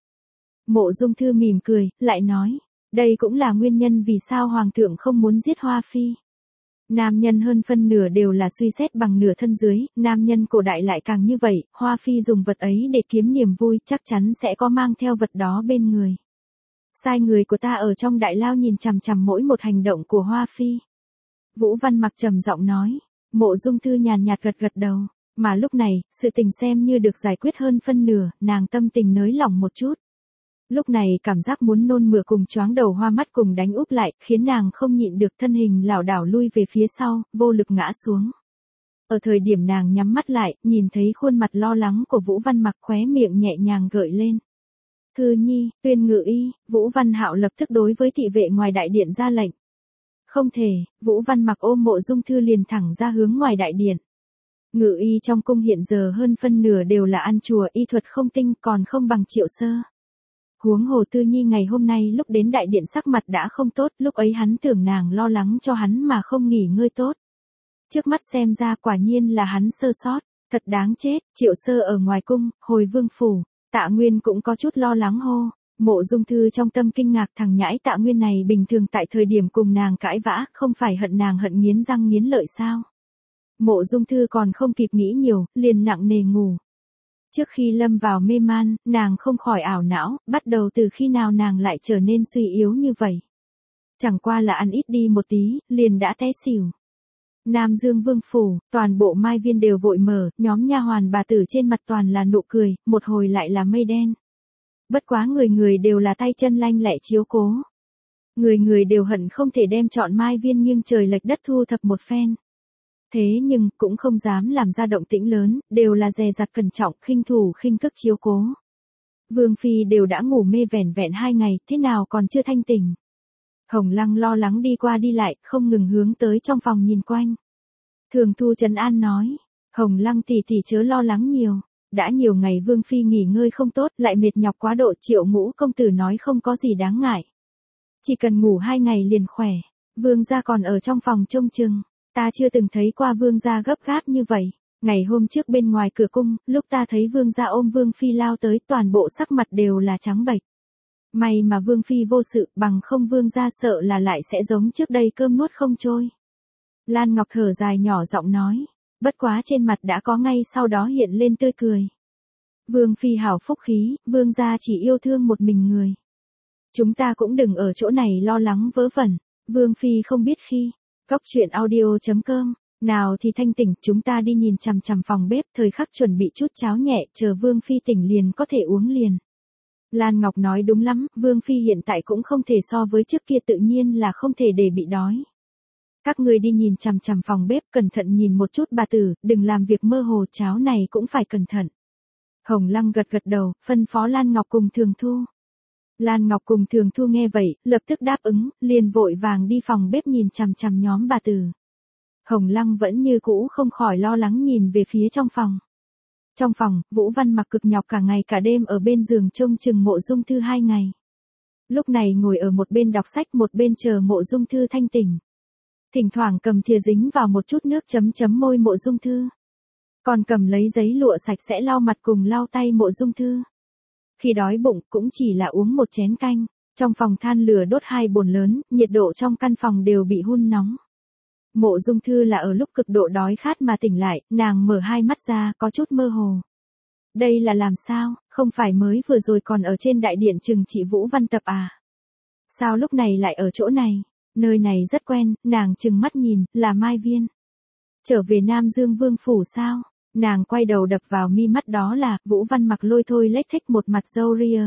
Mộ Dung Thư mỉm cười, lại nói, đây cũng là nguyên nhân vì sao Hoàng thượng không muốn giết Hoa Phi. Nam nhân hơn phân nửa đều là suy xét bằng nửa thân dưới, nam nhân cổ đại lại càng như vậy, Hoa Phi dùng vật ấy để kiếm niềm vui, chắc chắn sẽ có mang theo vật đó bên người. Sai người của ta ở trong đại lao nhìn chằm chằm mỗi một hành động của Hoa Phi. Vũ Văn Mặc trầm giọng nói, Mộ Dung Thư nhàn nhạt gật gật đầu, mà lúc này, sự tình xem như được giải quyết hơn phân nửa, nàng tâm tình nới lỏng một chút. Lúc này cảm giác muốn nôn mửa cùng choáng đầu hoa mắt cùng đánh úp lại, khiến nàng không nhịn được, thân hình lảo đảo lui về phía sau, vô lực ngã xuống. Ở thời điểm nàng nhắm mắt lại, nhìn thấy khuôn mặt lo lắng của Vũ Văn Mặc, khóe miệng nhẹ nhàng gợi lên. Thư nhi, tuyên ngự y, Vũ Văn Hạo lập tức đối với thị vệ ngoài đại điện ra lệnh. Không thể, Vũ Văn Mặc ôm Mộ Dung Thư liền thẳng ra hướng ngoài đại điện. Ngự y trong cung hiện giờ hơn phân nửa đều là ăn chùa, y thuật không tinh, còn không bằng Triệu Sơ. Huống hồ Tư Nhi ngày hôm nay lúc đến đại điện sắc mặt đã không tốt, lúc ấy hắn tưởng nàng lo lắng cho hắn mà không nghỉ ngơi tốt. Trước mắt xem ra quả nhiên là hắn sơ sót, thật đáng chết. Triệu Sơ ở ngoài cung, hồi vương phủ, Tạ Nguyên cũng có chút lo lắng hô. Mộ Dung Thư trong tâm kinh ngạc, thằng nhãi Tạ Nguyên này bình thường tại thời điểm cùng nàng cãi vã, không phải hận nàng hận nghiến răng nghiến lợi sao? Mộ Dung Thư còn không kịp nghĩ nhiều, liền nặng nề ngủ. Trước khi lâm vào mê man, nàng không khỏi ảo não, bắt đầu từ khi nào nàng lại trở nên suy yếu như vậy. Chẳng qua là ăn ít đi một tí, liền đã té xỉu. Nam Dương Vương phủ, toàn bộ mai viên đều vội mở, nhóm nha hoàn bà tử trên mặt toàn là nụ cười, một hồi lại là mây đen. Bất quá người người đều là tay chân lanh lẹ chiếu cố. Người người đều hận không thể đem trọn mai viên nghiêng trời lệch đất thu thập một phen. Thế nhưng, cũng không dám làm ra động tĩnh lớn, đều là dè dặt cẩn trọng, khinh thủ khinh cước chiếu cố. Vương Phi đều đã ngủ mê vẻn vẹn hai ngày, thế nào còn chưa thanh tỉnh. Hồng Lăng lo lắng đi qua đi lại, không ngừng hướng tới trong phòng nhìn quanh. Thường Thu trấn an nói, Hồng Lăng tỷ tỷ chớ lo lắng nhiều. Đã nhiều ngày Vương Phi nghỉ ngơi không tốt, lại mệt nhọc quá độ, Triệu Ngũ công tử nói không có gì đáng ngại. Chỉ cần ngủ hai ngày liền khỏe. Vương gia còn ở trong phòng trông chừng. Ta chưa từng thấy qua Vương gia gấp gáp như vậy. Ngày hôm trước bên ngoài cửa cung, lúc ta thấy Vương gia ôm Vương Phi lao tới, toàn bộ sắc mặt đều là trắng bệch. May mà Vương Phi vô sự, bằng không Vương gia sợ là lại sẽ giống trước đây cơm nuốt không trôi. Lan Ngọc thở dài nhỏ giọng nói. Bất quá trên mặt đã có ngay sau đó hiện lên tươi cười. Vương Phi hảo phúc khí, Vương gia chỉ yêu thương một mình người. Chúng ta cũng đừng ở chỗ này lo lắng vớ vẩn. Vương Phi không biết khi. Góc truyện audio chấm com. Nào thì thanh tỉnh, chúng ta đi nhìn chằm chằm phòng bếp, thời khắc chuẩn bị chút cháo nhẹ, chờ Vương Phi tỉnh liền có thể uống liền. Lan Ngọc nói đúng lắm, Vương Phi hiện tại cũng không thể so với trước kia, tự nhiên là không thể để bị đói. Các người đi nhìn chằm chằm phòng bếp, cẩn thận nhìn một chút bà tử, đừng làm việc mơ hồ, cháo này cũng phải cẩn thận. Hồng Lăng gật gật đầu, phân phó Lan Ngọc cùng Thường Thu. Lan Ngọc cùng Thường Thu nghe vậy, lập tức đáp ứng, liền vội vàng đi phòng bếp nhìn chằm chằm nhóm bà tử. Hồng Lăng vẫn như cũ không khỏi lo lắng nhìn về phía trong phòng. Trong phòng, Vũ Văn Mặc cực nhọc cả ngày cả đêm ở bên giường trông chừng Mộ Dung Thư hai ngày. Lúc này ngồi ở một bên đọc sách, một bên chờ Mộ Dung Thư thanh tỉnh. Thỉnh thoảng cầm thìa dính vào một chút nước chấm chấm môi Mộ Dung Thư. Còn cầm lấy giấy lụa sạch sẽ lau mặt cùng lau tay Mộ Dung Thư. Khi đói bụng cũng chỉ là uống một chén canh. Trong phòng than lửa đốt hai bồn lớn, nhiệt độ trong căn phòng đều bị hun nóng. Mộ Dung Thư là ở lúc cực độ đói khát mà tỉnh lại, nàng mở hai mắt ra, có chút mơ hồ. Đây là làm sao, không phải mới vừa rồi còn ở trên đại điện trừng trị Vũ Văn Tập à? Sao lúc này lại ở chỗ này? Nơi này rất quen, nàng trừng mắt nhìn, là Mai Viên. Trở về Nam Dương Vương phủ sao? Nàng quay đầu đập vào mi mắt, đó là Vũ Văn Mặc lôi thôi lếch thếch một mặt râu ria.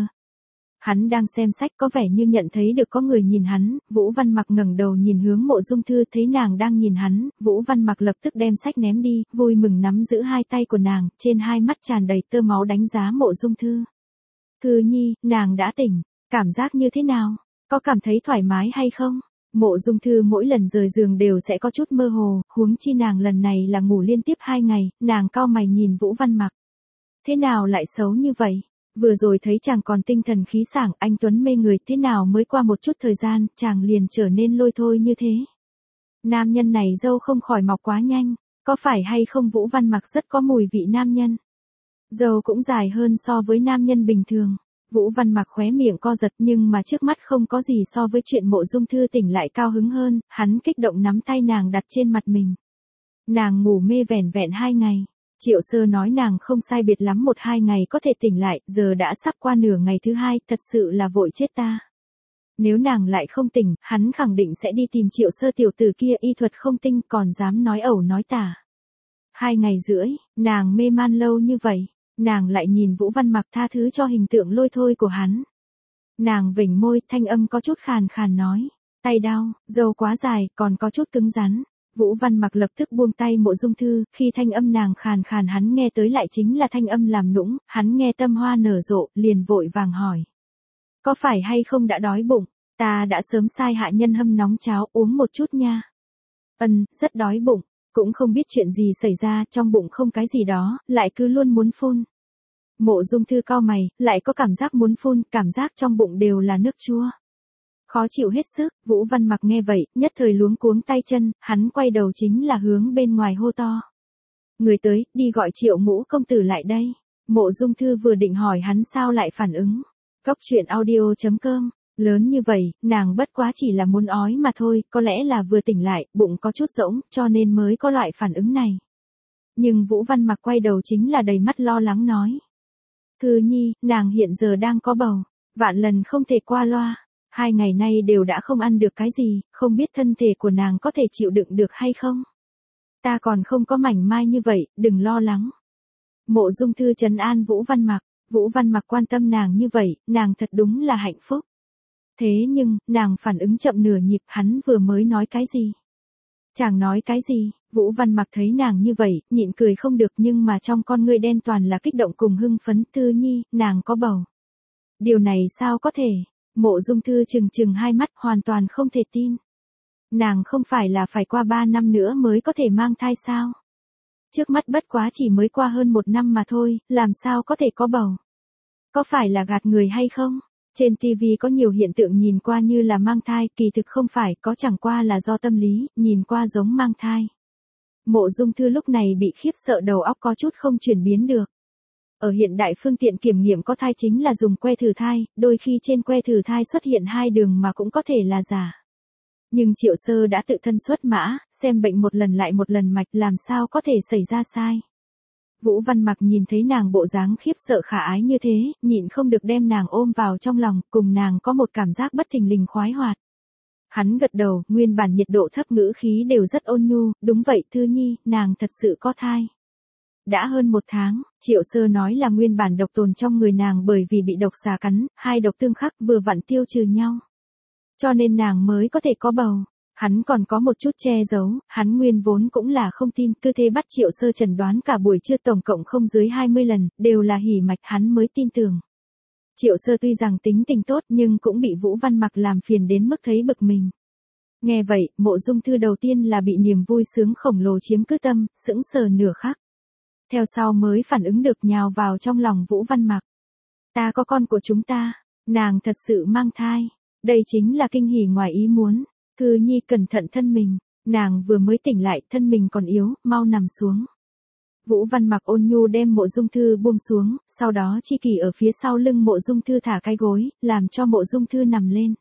Hắn đang xem sách, có vẻ như nhận thấy được có người nhìn hắn. Vũ Văn Mặc ngẩng đầu nhìn hướng Mộ Dung Thư, thấy nàng đang nhìn hắn, Vũ Văn Mặc lập tức đem sách ném đi, vui mừng nắm giữ hai tay của nàng, trên hai mắt tràn đầy tơ máu đánh giá Mộ Dung Thư. Thư nhi, nàng đã tỉnh, cảm giác như thế nào? Có cảm thấy thoải mái hay không? Mộ Dung Thư mỗi lần rời giường đều sẽ có chút mơ hồ, huống chi nàng lần này là ngủ liên tiếp hai ngày, nàng cau mày nhìn Vũ Văn Mặc. Thế nào lại xấu như vậy? Vừa rồi thấy chàng còn tinh thần khí sảng, anh tuấn mê người, thế nào mới qua một chút thời gian, chàng liền trở nên lôi thôi như thế? Nam nhân này râu không khỏi mọc quá nhanh, có phải hay không? Vũ Văn Mặc rất có mùi vị nam nhân. Râu cũng dài hơn so với nam nhân bình thường. Vũ Văn Mặc khóe miệng co giật, nhưng mà trước mắt không có gì so với chuyện Mộ Dung Thư tỉnh lại cao hứng hơn, hắn kích động nắm tay nàng đặt trên mặt mình. Nàng ngủ mê vẻn vẹn hai ngày. Triệu Sơ nói nàng không sai biệt lắm một hai ngày có thể tỉnh lại, giờ đã sắp qua nửa ngày thứ hai, thật sự là vội chết ta. Nếu nàng lại không tỉnh, hắn khẳng định sẽ đi tìm Triệu Sơ tiểu tử kia, y thuật không tinh, còn dám nói ẩu nói tả. Hai ngày rưỡi, nàng mê man lâu như vậy, nàng lại nhìn Vũ Văn Mặc, tha thứ cho hình tượng lôi thôi của hắn. Nàng vểnh môi, thanh âm có chút khàn khàn nói, tay đau, râu quá dài, còn có chút cứng rắn. Vũ Văn Mặc lập tức buông tay Mộ Dung Thư, khi thanh âm nàng khàn khàn hắn nghe tới lại chính là thanh âm làm nũng, hắn nghe tâm hoa nở rộ, liền vội vàng hỏi. Có phải hay không đã đói bụng? Ta đã sớm sai hạ nhân hâm nóng cháo uống một chút nha. Ân, rất đói bụng, cũng không biết chuyện gì xảy ra, trong bụng không cái gì đó, lại cứ luôn muốn phun. Mộ Dung Thư cau mày, lại có cảm giác muốn phun, cảm giác trong bụng đều là nước chua. Khó chịu hết sức, Vũ Văn Mặc nghe vậy, nhất thời luống cuống tay chân, hắn quay đầu chính là hướng bên ngoài hô to. Người tới, đi gọi Triệu Ngũ công tử lại đây. Mộ Dung Thư vừa định hỏi hắn sao lại phản ứng. Cốc truyện audio chấm com, lớn như vậy, nàng bất quá chỉ là muốn ói mà thôi, có lẽ là vừa tỉnh lại, bụng có chút rỗng, cho nên mới có loại phản ứng này. Nhưng Vũ Văn Mặc quay đầu chính là đầy mắt lo lắng nói. Thư Nhi, nàng hiện giờ đang có bầu, vạn lần không thể qua loa. Hai ngày nay đều đã không ăn được cái gì, không biết thân thể của nàng có thể chịu đựng được hay không. Ta còn không có mảnh mai như vậy, đừng lo lắng. Mộ Dung Thư trấn an Vũ Văn Mặc, Vũ Văn Mặc quan tâm nàng như vậy, nàng thật đúng là hạnh phúc. Thế nhưng, nàng phản ứng chậm nửa nhịp, hắn vừa mới nói cái gì? Chàng nói cái gì? Vũ Văn Mặc thấy nàng như vậy, nhịn cười không được nhưng mà trong con ngươi đen toàn là kích động cùng hưng phấn. Thư Nhi, nàng có bầu. Điều này sao có thể? Mộ Dung Thư trừng trừng hai mắt hoàn toàn không thể tin. Nàng không phải là phải qua ba năm nữa mới có thể mang thai sao? Trước mắt bất quá chỉ mới qua hơn một năm mà thôi, làm sao có thể có bầu? Có phải là gạt người hay không? Trên ti vi có nhiều hiện tượng nhìn qua như là mang thai, kỳ thực không phải, có chẳng qua là do tâm lý, nhìn qua giống mang thai. Mộ Dung Thư lúc này bị khiếp sợ đầu óc có chút không chuyển biến được. Ở hiện đại phương tiện kiểm nghiệm có thai chính là dùng que thử thai, đôi khi trên que thử thai xuất hiện hai đường mà cũng có thể là giả. Nhưng Triệu Sơ đã tự thân xuất mã, xem bệnh một lần lại một lần mạch làm sao có thể xảy ra sai. Vũ Văn Mặc nhìn thấy nàng bộ dáng khiếp sợ khả ái như thế, nhịn không được đem nàng ôm vào trong lòng, cùng nàng có một cảm giác bất thình lình khoái hoạt. Hắn gật đầu, nguyên bản nhiệt độ thấp ngữ khí đều rất ôn nhu, đúng vậy Thư Nhi, nàng thật sự có thai. Đã hơn một tháng, Triệu Sơ nói là nguyên bản độc tồn trong người nàng bởi vì bị độc xà cắn, hai độc tương khắc vừa vặn tiêu trừ nhau. Cho nên nàng mới có thể có bầu. Hắn còn có một chút che giấu, hắn nguyên vốn cũng là không tin, cứ thế bắt Triệu Sơ chẩn đoán cả buổi trưa tổng cộng không dưới hai mươi lần, đều là hỉ mạch hắn mới tin tưởng. Triệu Sơ tuy rằng tính tình tốt nhưng cũng bị Vũ Văn Mặc làm phiền đến mức thấy bực mình. Nghe vậy, Mộ Dung Thư đầu tiên là bị niềm vui sướng khổng lồ chiếm cứ tâm, sững sờ nửa khắc. Theo sau mới phản ứng được nhào vào trong lòng Vũ Văn Mặc. Ta có con của chúng ta, nàng thật sự mang thai, đây chính là kinh hỉ ngoài ý muốn. Thư Nhi cẩn thận thân mình, nàng vừa mới tỉnh lại, thân mình còn yếu, mau nằm xuống. Vũ Văn Mặc ôn nhu đem Mộ Dung Thư buông xuống, sau đó Chi Kỳ ở phía sau lưng Mộ Dung Thư thả cái gối, làm cho Mộ Dung Thư nằm lên.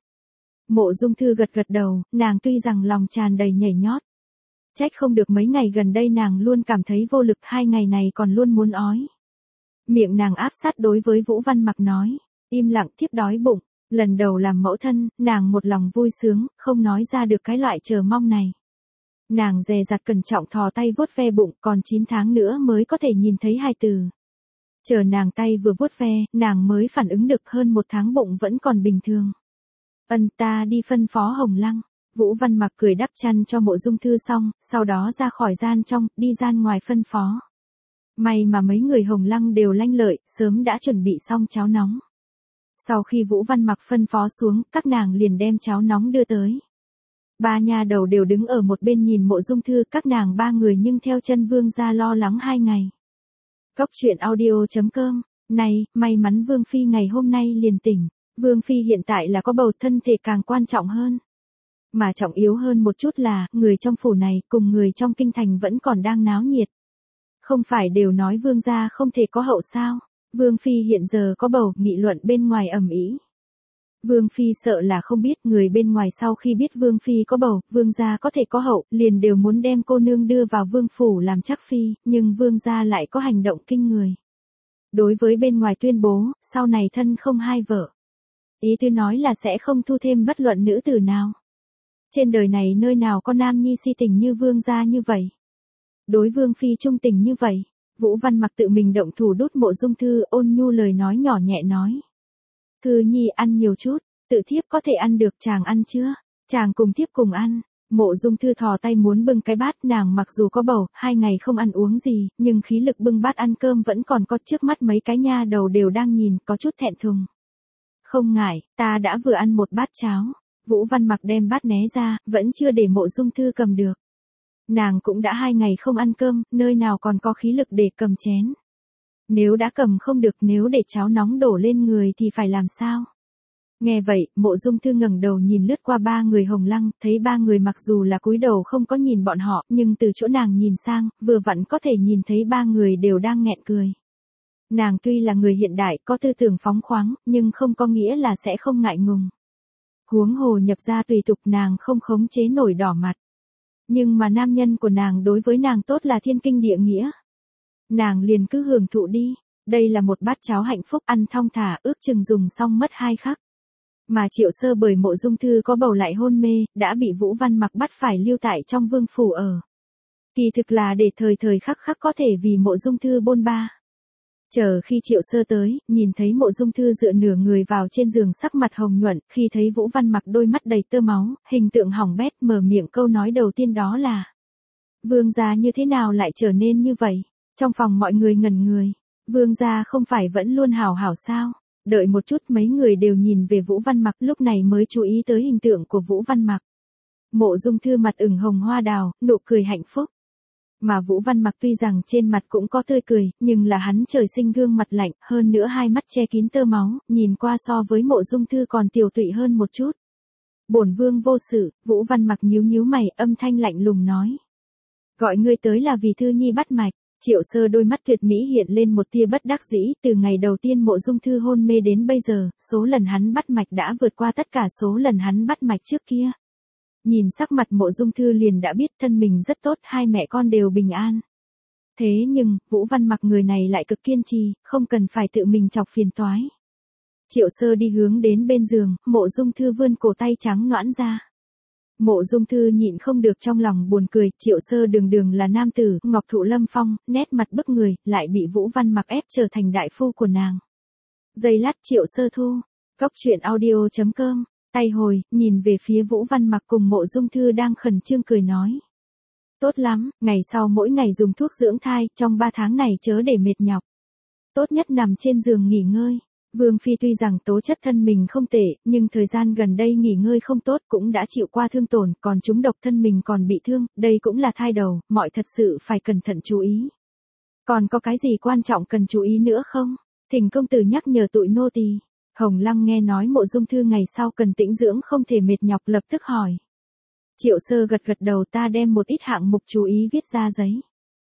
Mộ Dung Thư gật gật đầu, nàng tuy rằng lòng tràn đầy nhảy nhót. Trách không được mấy ngày gần đây nàng luôn cảm thấy vô lực, hai ngày này còn luôn muốn ói. Miệng nàng áp sát đối với Vũ Văn Mặc nói, im lặng thiếp đói bụng. Lần đầu làm mẫu thân, nàng một lòng vui sướng, không nói ra được cái loại chờ mong này. Nàng dè dặt cẩn trọng thò tay vuốt ve bụng, còn chín tháng nữa mới có thể nhìn thấy hài tử. Chờ nàng tay vừa vuốt ve, nàng mới phản ứng được hơn một tháng bụng vẫn còn bình thường. Ân ta đi phân phó Hồng Lăng. Vũ Văn Mặc cười đắp chăn cho Mộ Dung Thư xong, sau đó ra khỏi gian trong, đi gian ngoài phân phó. May mà mấy người Hồng Lăng đều lanh lợi, sớm đã chuẩn bị xong cháo nóng. Sau khi Vũ Văn Mặc phân phó xuống, các nàng liền đem cháo nóng đưa tới. Ba nha đầu đều đứng ở một bên nhìn Mộ Dung Thư, các nàng ba người nhưng theo chân Vương gia lo lắng hai ngày. Cốc truyện audio chấm com, này, may mắn Vương Phi ngày hôm nay liền tỉnh. Vương Phi hiện tại là có bầu, thân thể càng quan trọng hơn. Mà trọng yếu hơn một chút là, người trong phủ này cùng người trong kinh thành vẫn còn đang náo nhiệt. Không phải đều nói Vương gia không thể có hậu sao? Vương Phi hiện giờ có bầu, nghị luận bên ngoài ầm ĩ. Vương Phi sợ là không biết, người bên ngoài sau khi biết Vương Phi có bầu, Vương gia có thể có hậu, liền đều muốn đem cô nương đưa vào Vương phủ làm chắc Phi, nhưng Vương gia lại có hành động kinh người. Đối với bên ngoài tuyên bố, sau này thân không hai vợ. Ý tứ nói là sẽ không thu thêm bất luận nữ tử nào. Trên đời này nơi nào có nam nhi si tình như Vương gia như vậy. Đối Vương Phi trung tình như vậy. Vũ Văn Mặc tự mình động thủ đút Mộ Dung Thư, ôn nhu lời nói nhỏ nhẹ nói. Thư Nhi ăn nhiều chút, tự thiếp có thể ăn được, chàng ăn chưa? Chàng cùng thiếp cùng ăn. Mộ Dung Thư thò tay muốn bưng cái bát, nàng mặc dù có bầu, hai ngày không ăn uống gì, nhưng khí lực bưng bát ăn cơm vẫn còn có, trước mắt mấy cái nha đầu đều đang nhìn, có chút thẹn thùng. Không ngại, ta đã vừa ăn một bát cháo. Vũ Văn Mặc đem bát né ra, vẫn chưa để Mộ Dung Thư cầm được. Nàng cũng đã hai ngày không ăn cơm, nơi nào còn có khí lực để cầm chén. Nếu đã cầm không được, nếu để cháo nóng đổ lên người thì phải làm sao? Nghe vậy, Mộ Dung Thư ngẩng đầu nhìn lướt qua ba người Hồng Lăng, thấy ba người mặc dù là cúi đầu không có nhìn bọn họ, nhưng từ chỗ nàng nhìn sang, vừa vặn có thể nhìn thấy ba người đều đang nghẹn cười. Nàng tuy là người hiện đại, có tư tưởng phóng khoáng, nhưng không có nghĩa là sẽ không ngại ngùng. Huống hồ nhập gia tùy tục, nàng không khống chế nổi đỏ mặt. Nhưng mà nam nhân của nàng đối với nàng tốt là thiên kinh địa nghĩa. Nàng liền cứ hưởng thụ đi, đây là một bát cháo hạnh phúc, ăn thong thả, ước chừng dùng xong mất hai khắc. Mà Triệu Sơ bởi Mộ Dung Thư có bầu lại hôn mê, đã bị Vũ Văn Mặc bắt phải lưu tại trong vương phủ ở. Kỳ thực là để thời thời khắc khắc có thể vì Mộ Dung Thư bôn ba. Chờ khi Triệu Sơ tới, nhìn thấy Mộ Dung Thư dựa nửa người vào trên giường sắc mặt hồng nhuận, khi thấy Vũ Văn Mặc đôi mắt đầy tơ máu, hình tượng hỏng bét, mở miệng câu nói đầu tiên đó là: Vương gia như thế nào lại trở nên như vậy? Trong phòng mọi người ngẩn người, Vương gia không phải vẫn luôn hảo hảo sao? Đợi một chút, mấy người đều nhìn về Vũ Văn Mặc, lúc này mới chú ý tới hình tượng của Vũ Văn Mặc. Mộ Dung Thư mặt ửng hồng hoa đào, nụ cười hạnh phúc. Mà Vũ Văn Mặc tuy rằng trên mặt cũng có tươi cười, nhưng là hắn trời sinh gương mặt lạnh, hơn nữa hai mắt che kín tơ máu, nhìn qua so với Mộ Dung Thư còn tiều tụy hơn một chút. Bổn vương vô sự. Vũ Văn Mặc nhíu nhíu mày, âm thanh lạnh lùng nói: Gọi ngươi tới là vì Thư Nhi bắt mạch. Triệu Sơ đôi mắt tuyệt mỹ hiện lên một tia bất đắc dĩ, từ ngày đầu tiên Mộ Dung Thư hôn mê đến bây giờ, số lần hắn bắt mạch đã vượt qua tất cả số lần hắn bắt mạch trước kia. Nhìn sắc mặt Mộ Dung Thư liền đã biết thân mình rất tốt, hai mẹ con đều bình an. Thế nhưng, Vũ Văn Mặc người này lại cực kiên trì, không cần phải tự mình chọc phiền toái. Triệu Sơ đi hướng đến bên giường, Mộ Dung Thư vươn cổ tay trắng nõn ra. Mộ Dung Thư nhịn không được trong lòng buồn cười, Triệu Sơ đường đường là nam tử, ngọc thụ lâm phong, nét mặt bức người, lại bị Vũ Văn Mặc ép trở thành đại phu của nàng. Giây lát Triệu Sơ thu, Cốc Truyện Audio chấm com, tay hồi, nhìn về phía Vũ Văn Mặc cùng Mộ Dung Thư đang khẩn trương cười nói: Tốt lắm, ngày sau mỗi ngày dùng thuốc dưỡng thai, trong ba tháng này chớ để mệt nhọc. Tốt nhất nằm trên giường nghỉ ngơi. Vương Phi tuy rằng tố chất thân mình không tệ, nhưng thời gian gần đây nghỉ ngơi không tốt, cũng đã chịu qua thương tổn, còn trúng độc thân mình còn bị thương, đây cũng là thai đầu, mọi thật sự phải cẩn thận chú ý. Còn có cái gì quan trọng cần chú ý nữa không? Thỉnh công tử nhắc nhở tụi nô tỳ. Hồng Lăng nghe nói Mộ Dung Thư ngày sau cần tĩnh dưỡng không thể mệt nhọc, lập tức hỏi. Triệu Sơ gật gật đầu, ta đem một ít hạng mục chú ý viết ra giấy.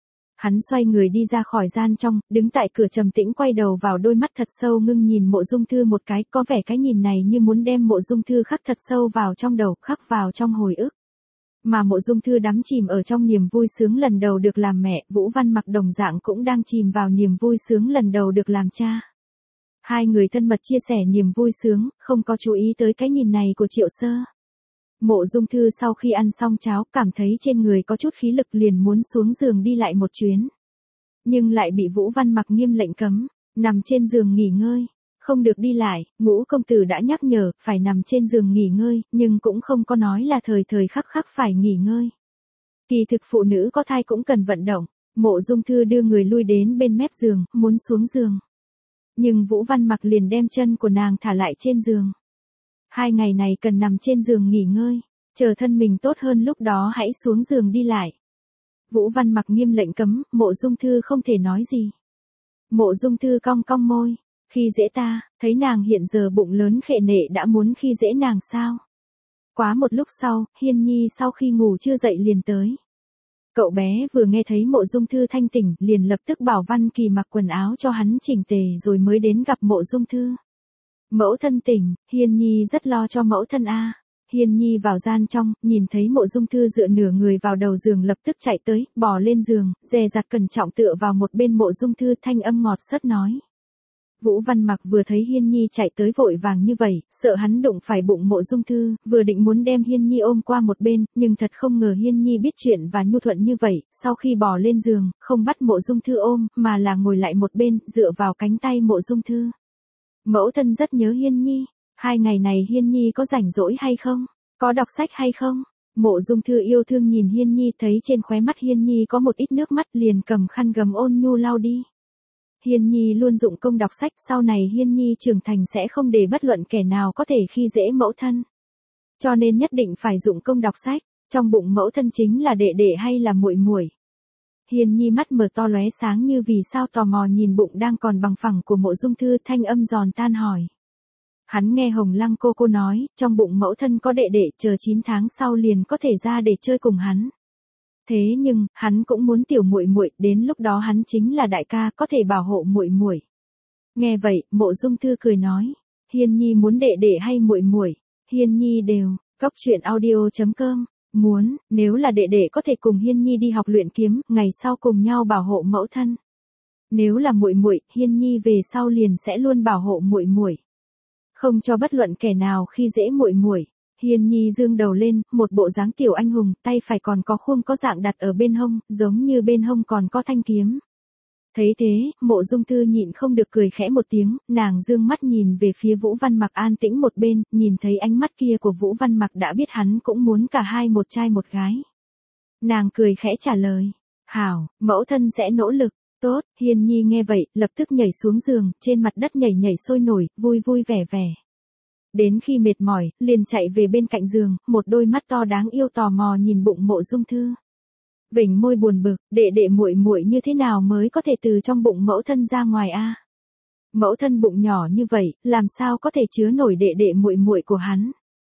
Hắn xoay người đi ra khỏi gian trong, đứng tại cửa trầm tĩnh quay đầu vào, đôi mắt thật sâu ngưng nhìn Mộ Dung Thư một cái, có vẻ cái nhìn này như muốn đem Mộ Dung Thư khắc thật sâu vào trong đầu, khắc vào trong hồi ức. Mà Mộ Dung Thư đắm chìm ở trong niềm vui sướng lần đầu được làm mẹ, Vũ Văn Mặc đồng dạng cũng đang chìm vào niềm vui sướng lần đầu được làm cha. Hai người thân mật chia sẻ niềm vui sướng, không có chú ý tới cái nhìn này của Triệu Sơ. Mộ Dung Thư sau khi ăn xong cháo, cảm thấy trên người có chút khí lực, liền muốn xuống giường đi lại một chuyến. Nhưng lại bị Vũ Văn Mặc nghiêm lệnh cấm, nằm trên giường nghỉ ngơi, không được đi lại. Ngũ công tử đã nhắc nhở, phải nằm trên giường nghỉ ngơi, nhưng cũng không có nói là thời thời khắc khắc phải nghỉ ngơi. Kỳ thực phụ nữ có thai cũng cần vận động. Mộ Dung Thư đưa người lui đến bên mép giường, muốn xuống giường. Nhưng Vũ Văn Mặc liền đem chân của nàng thả lại trên giường. Hai ngày này cần nằm trên giường nghỉ ngơi, chờ thân mình tốt hơn lúc đó hãy xuống giường đi lại. Vũ Văn Mặc nghiêm lệnh cấm, Mộ Dung Thư không thể nói gì. Mộ Dung Thư cong cong môi, khi dễ ta, thấy nàng hiện giờ bụng lớn khệ nệ đã muốn khi dễ nàng sao. Quá một lúc sau, Hiên Nhi sau khi ngủ chưa dậy liền tới. Cậu bé vừa nghe thấy Mộ Dung Thư thanh tỉnh, liền lập tức bảo Văn Kỳ mặc quần áo cho hắn chỉnh tề rồi mới đến gặp Mộ Dung Thư. Mẫu thân tỉnh, Hiên Nhi rất lo cho mẫu thân a. Hiên Nhi vào gian trong, nhìn thấy Mộ Dung Thư dựa nửa người vào đầu giường, lập tức chạy tới, bò lên giường, dè dặt cẩn trọng tựa vào một bên Mộ Dung Thư, thanh âm ngọt sớt nói. Vũ Văn Mặc vừa thấy Hiên Nhi chạy tới vội vàng như vậy, sợ hắn đụng phải bụng Mộ Dung Thư, vừa định muốn đem Hiên Nhi ôm qua một bên, nhưng thật không ngờ Hiên Nhi biết chuyện và nhu thuận như vậy, sau khi bò lên giường, không bắt Mộ Dung Thư ôm, mà là ngồi lại một bên, dựa vào cánh tay Mộ Dung Thư. Mẫu thân rất nhớ Hiên Nhi, hai ngày này Hiên Nhi có rảnh rỗi hay không? Có đọc sách hay không? Mộ Dung Thư yêu thương nhìn Hiên Nhi, thấy trên khóe mắt Hiên Nhi có một ít nước mắt, liền cầm khăn gấm ôn nhu lau đi. Hiên Nhi luôn dụng công đọc sách, sau này Hiên Nhi trưởng thành sẽ không để bất luận kẻ nào có thể khi dễ mẫu thân. Cho nên nhất định phải dụng công đọc sách, trong bụng mẫu thân chính là đệ đệ hay là muội muội? Hiên Nhi mắt mở to lóe sáng như vì sao tò mò nhìn bụng đang còn bằng phẳng của Mộ Dung Thư, thanh âm giòn tan hỏi. Hắn nghe Hồng Lăng cô cô nói, trong bụng mẫu thân có đệ đệ, chờ chín tháng sau liền có thể ra để chơi cùng hắn. Thế nhưng, hắn cũng muốn tiểu muội muội, đến lúc đó hắn chính là đại ca, có thể bảo hộ muội muội. Nghe vậy, Mộ Dung Thư cười nói, Hiên Nhi muốn đệ đệ hay muội muội? Hiên Nhi đều. Cốc truyện audio chấm com. Muốn, nếu là đệ đệ có thể cùng Hiên Nhi đi học luyện kiếm, ngày sau cùng nhau bảo hộ mẫu thân. Nếu là muội muội, Hiên Nhi về sau liền sẽ luôn bảo hộ muội muội, không cho bất luận kẻ nào khi dễ muội muội. Hiên Nhi dương đầu lên, một bộ dáng tiểu anh hùng, tay phải còn có khuôn có dạng đặt ở bên hông, giống như bên hông còn có thanh kiếm. Thấy thế, Mộ Dung Thư nhịn không được cười khẽ một tiếng, nàng dương mắt nhìn về phía Vũ Văn Mặc an tĩnh một bên, nhìn thấy ánh mắt kia của Vũ Văn Mặc đã biết hắn cũng muốn cả hai một trai một gái. Nàng cười khẽ trả lời, hảo, mẫu thân sẽ nỗ lực. Tốt. Hiên Nhi nghe vậy, lập tức nhảy xuống giường, trên mặt đất nhảy nhảy sôi nổi, vui vui vẻ vẻ. Đến khi mệt mỏi, liền chạy về bên cạnh giường, một đôi mắt to đáng yêu tò mò nhìn bụng Mộ Dung Thư. Vểnh môi buồn bực, đệ đệ muội muội như thế nào mới có thể từ trong bụng mẫu thân ra ngoài a? Mẫu thân bụng nhỏ như vậy, làm sao có thể chứa nổi đệ đệ muội muội của hắn?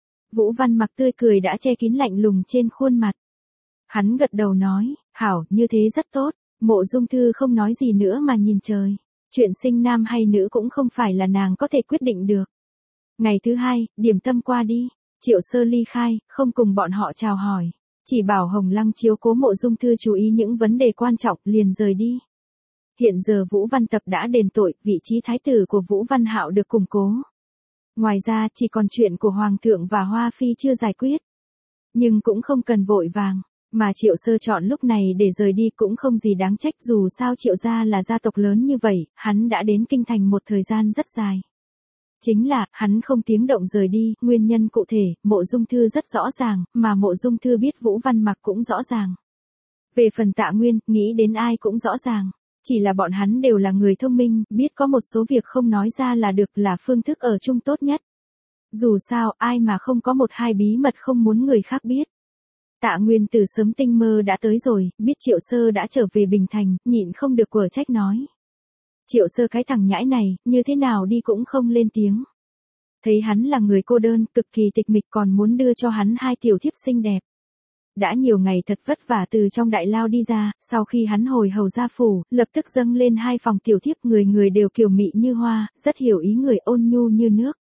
Vũ Văn Mặc tươi cười đã che kín lạnh lùng trên khuôn mặt. Hắn gật đầu nói, hảo, như thế rất tốt. Mộ Dung Thư không nói gì nữa mà nhìn trời. Chuyện sinh nam hay nữ cũng không phải là nàng có thể quyết định được. Ngày thứ hai, điểm tâm qua đi, Triệu Sơ ly khai, không cùng bọn họ chào hỏi. Chỉ bảo Hồng Lăng chiếu cố Mộ Dung Thư chú ý những vấn đề quan trọng, liền rời đi. Hiện giờ Vũ Văn Tập đã đền tội, vị trí thái tử của Vũ Văn Hạo được củng cố. Ngoài ra, chỉ còn chuyện của Hoàng thượng và Hoa Phi chưa giải quyết. Nhưng cũng không cần vội vàng. Mà Triệu Sơ chọn lúc này để rời đi cũng không gì đáng trách, dù sao Triệu gia là gia tộc lớn như vậy, hắn đã đến kinh thành một thời gian rất dài. Chính là, hắn không tiếng động rời đi, nguyên nhân cụ thể, Mộ Dung Thư rất rõ ràng, mà Mộ Dung Thư biết Vũ Văn Mặc cũng rõ ràng. Về phần Tạ Nguyên, nghĩ đến ai cũng rõ ràng. Chỉ là bọn hắn đều là người thông minh, biết có một số việc không nói ra là được, là phương thức ở chung tốt nhất. Dù sao, ai mà không có một hai bí mật không muốn người khác biết. Tạ Nguyên từ sớm tinh mơ đã tới rồi, biết Triệu Sơ đã trở về Bình Thành, nhịn không được quở trách nói. Triệu Sơ cái thằng nhãi này, như thế nào đi cũng không lên tiếng. Thấy hắn là người cô đơn, cực kỳ tịch mịch, còn muốn đưa cho hắn hai tiểu thiếp xinh đẹp. Đã nhiều ngày thật vất vả từ trong đại lao đi ra, sau khi hắn hồi hầu gia phủ, lập tức dâng lên hai phòng tiểu thiếp, người người đều kiều mị như hoa, rất hiểu ý người, ôn nhu như nước.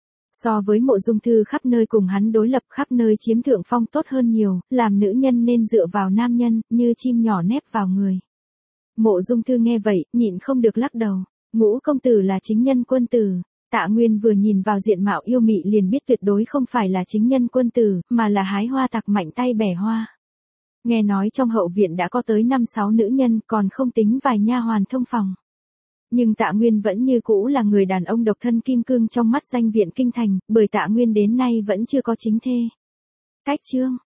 So với Mộ Dung Thư khắp nơi cùng hắn đối lập, khắp nơi chiếm thượng phong tốt hơn nhiều, làm nữ nhân nên dựa vào nam nhân, như chim nhỏ nép vào người. Mộ Dung Thư nghe vậy, nhịn không được lắc đầu, Ngũ công tử là chính nhân quân tử. Tạ Nguyên vừa nhìn vào diện mạo yêu mị liền biết tuyệt đối không phải là chính nhân quân tử, mà là hái hoa tặc mạnh tay bẻ hoa. Nghe nói trong hậu viện đã có tới năm sáu nữ nhân, còn không tính vài nha hoàn thông phòng. Nhưng Tạ Nguyên vẫn như cũ là người đàn ông độc thân kim cương trong mắt danh viện kinh thành, bởi Tạ Nguyên đến nay vẫn chưa có chính thê. Cách chương